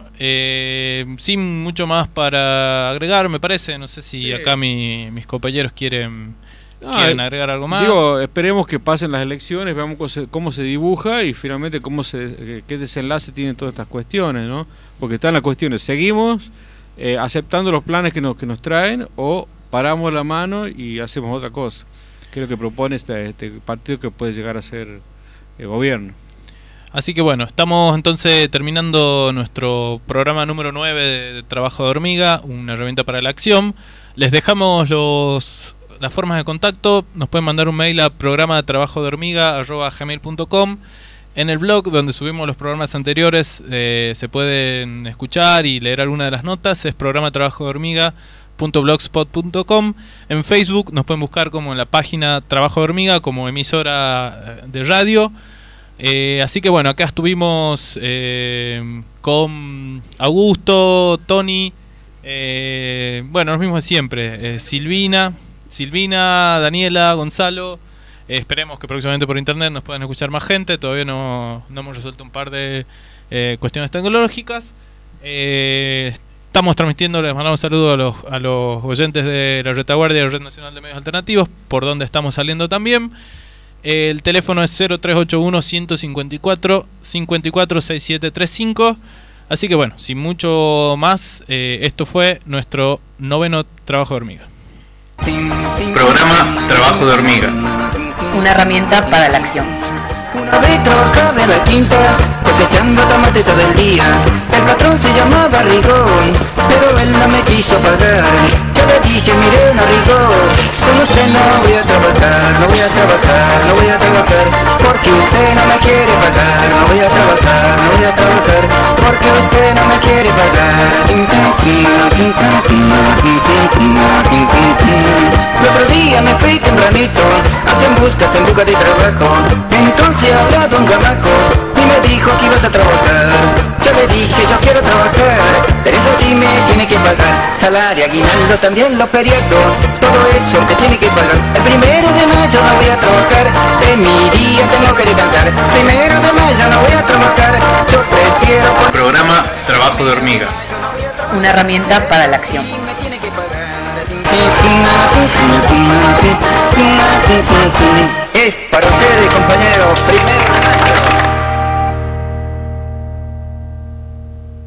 Sin mucho más para agregar, me parece. No sé si acá mis compañeros quieren agregar algo más. Digo, esperemos que pasen las elecciones, veamos cómo se dibuja y finalmente qué desenlace tienen todas estas cuestiones, ¿no? Porque están las cuestiones, seguimos aceptando los planes que nos traen o paramos la mano y hacemos otra cosa, que es lo que propone este partido que puede llegar a ser gobierno. Así que bueno, estamos entonces terminando nuestro programa número 9 de Trabajo de Hormiga, una herramienta para la acción. Les dejamos las formas de contacto. Nos pueden mandar un mail a programadetrabajodehormiga@gmail.com. En el blog donde subimos los programas anteriores se pueden escuchar y leer alguna de las notas, es programadetrabajodehormiga.blogspot.com. En Facebook nos pueden buscar como en la página Trabajo de Hormiga como emisora de radio. Así que bueno, acá estuvimos con Augusto, Tony, bueno, los mismos de siempre, Silvina, Daniela, Gonzalo. Esperemos que próximamente por internet nos puedan escuchar más gente. Todavía no hemos resuelto un par de cuestiones tecnológicas. Estamos transmitiendo, les mandamos saludos a los oyentes de la Retaguardia de la Red Nacional de Medios Alternativos, por donde estamos saliendo también. El teléfono es 0381-154-546735. Así que bueno, sin mucho más, esto fue nuestro 9º Trabajo de Hormiga. Programa Trabajo de Hormiga. Una herramienta para la acción. Una vez trabajaba en la quinta, cosechando tomate todo el día. El patrón se llamaba Rigón, pero él no me quiso pagar. Yo le dije, mire, no Rigón, con usted no voy a trabajar, no voy a trabajar, no voy a trabajar, porque usted no me quiere pagar, no voy a trabajar, no voy a trabajar, porque usted no me quiere pagar. El otro día me fui tempranito, en busca de trabajo. Entonces habló don Gamaco y me dijo que ibas a trabajar. Yo le dije, yo quiero trabajar, pero eso sí me tiene que pagar. Salario, aguinaldo, también los periodos, todo eso me tiene que pagar. El 1 de mayo no voy a trabajar, de mi día tengo que descansar. 1 de mayo no voy a trabajar, yo prefiero... Programa Trabajo de Hormiga. Una herramienta para la acción. Es para ustedes, compañeros, primero.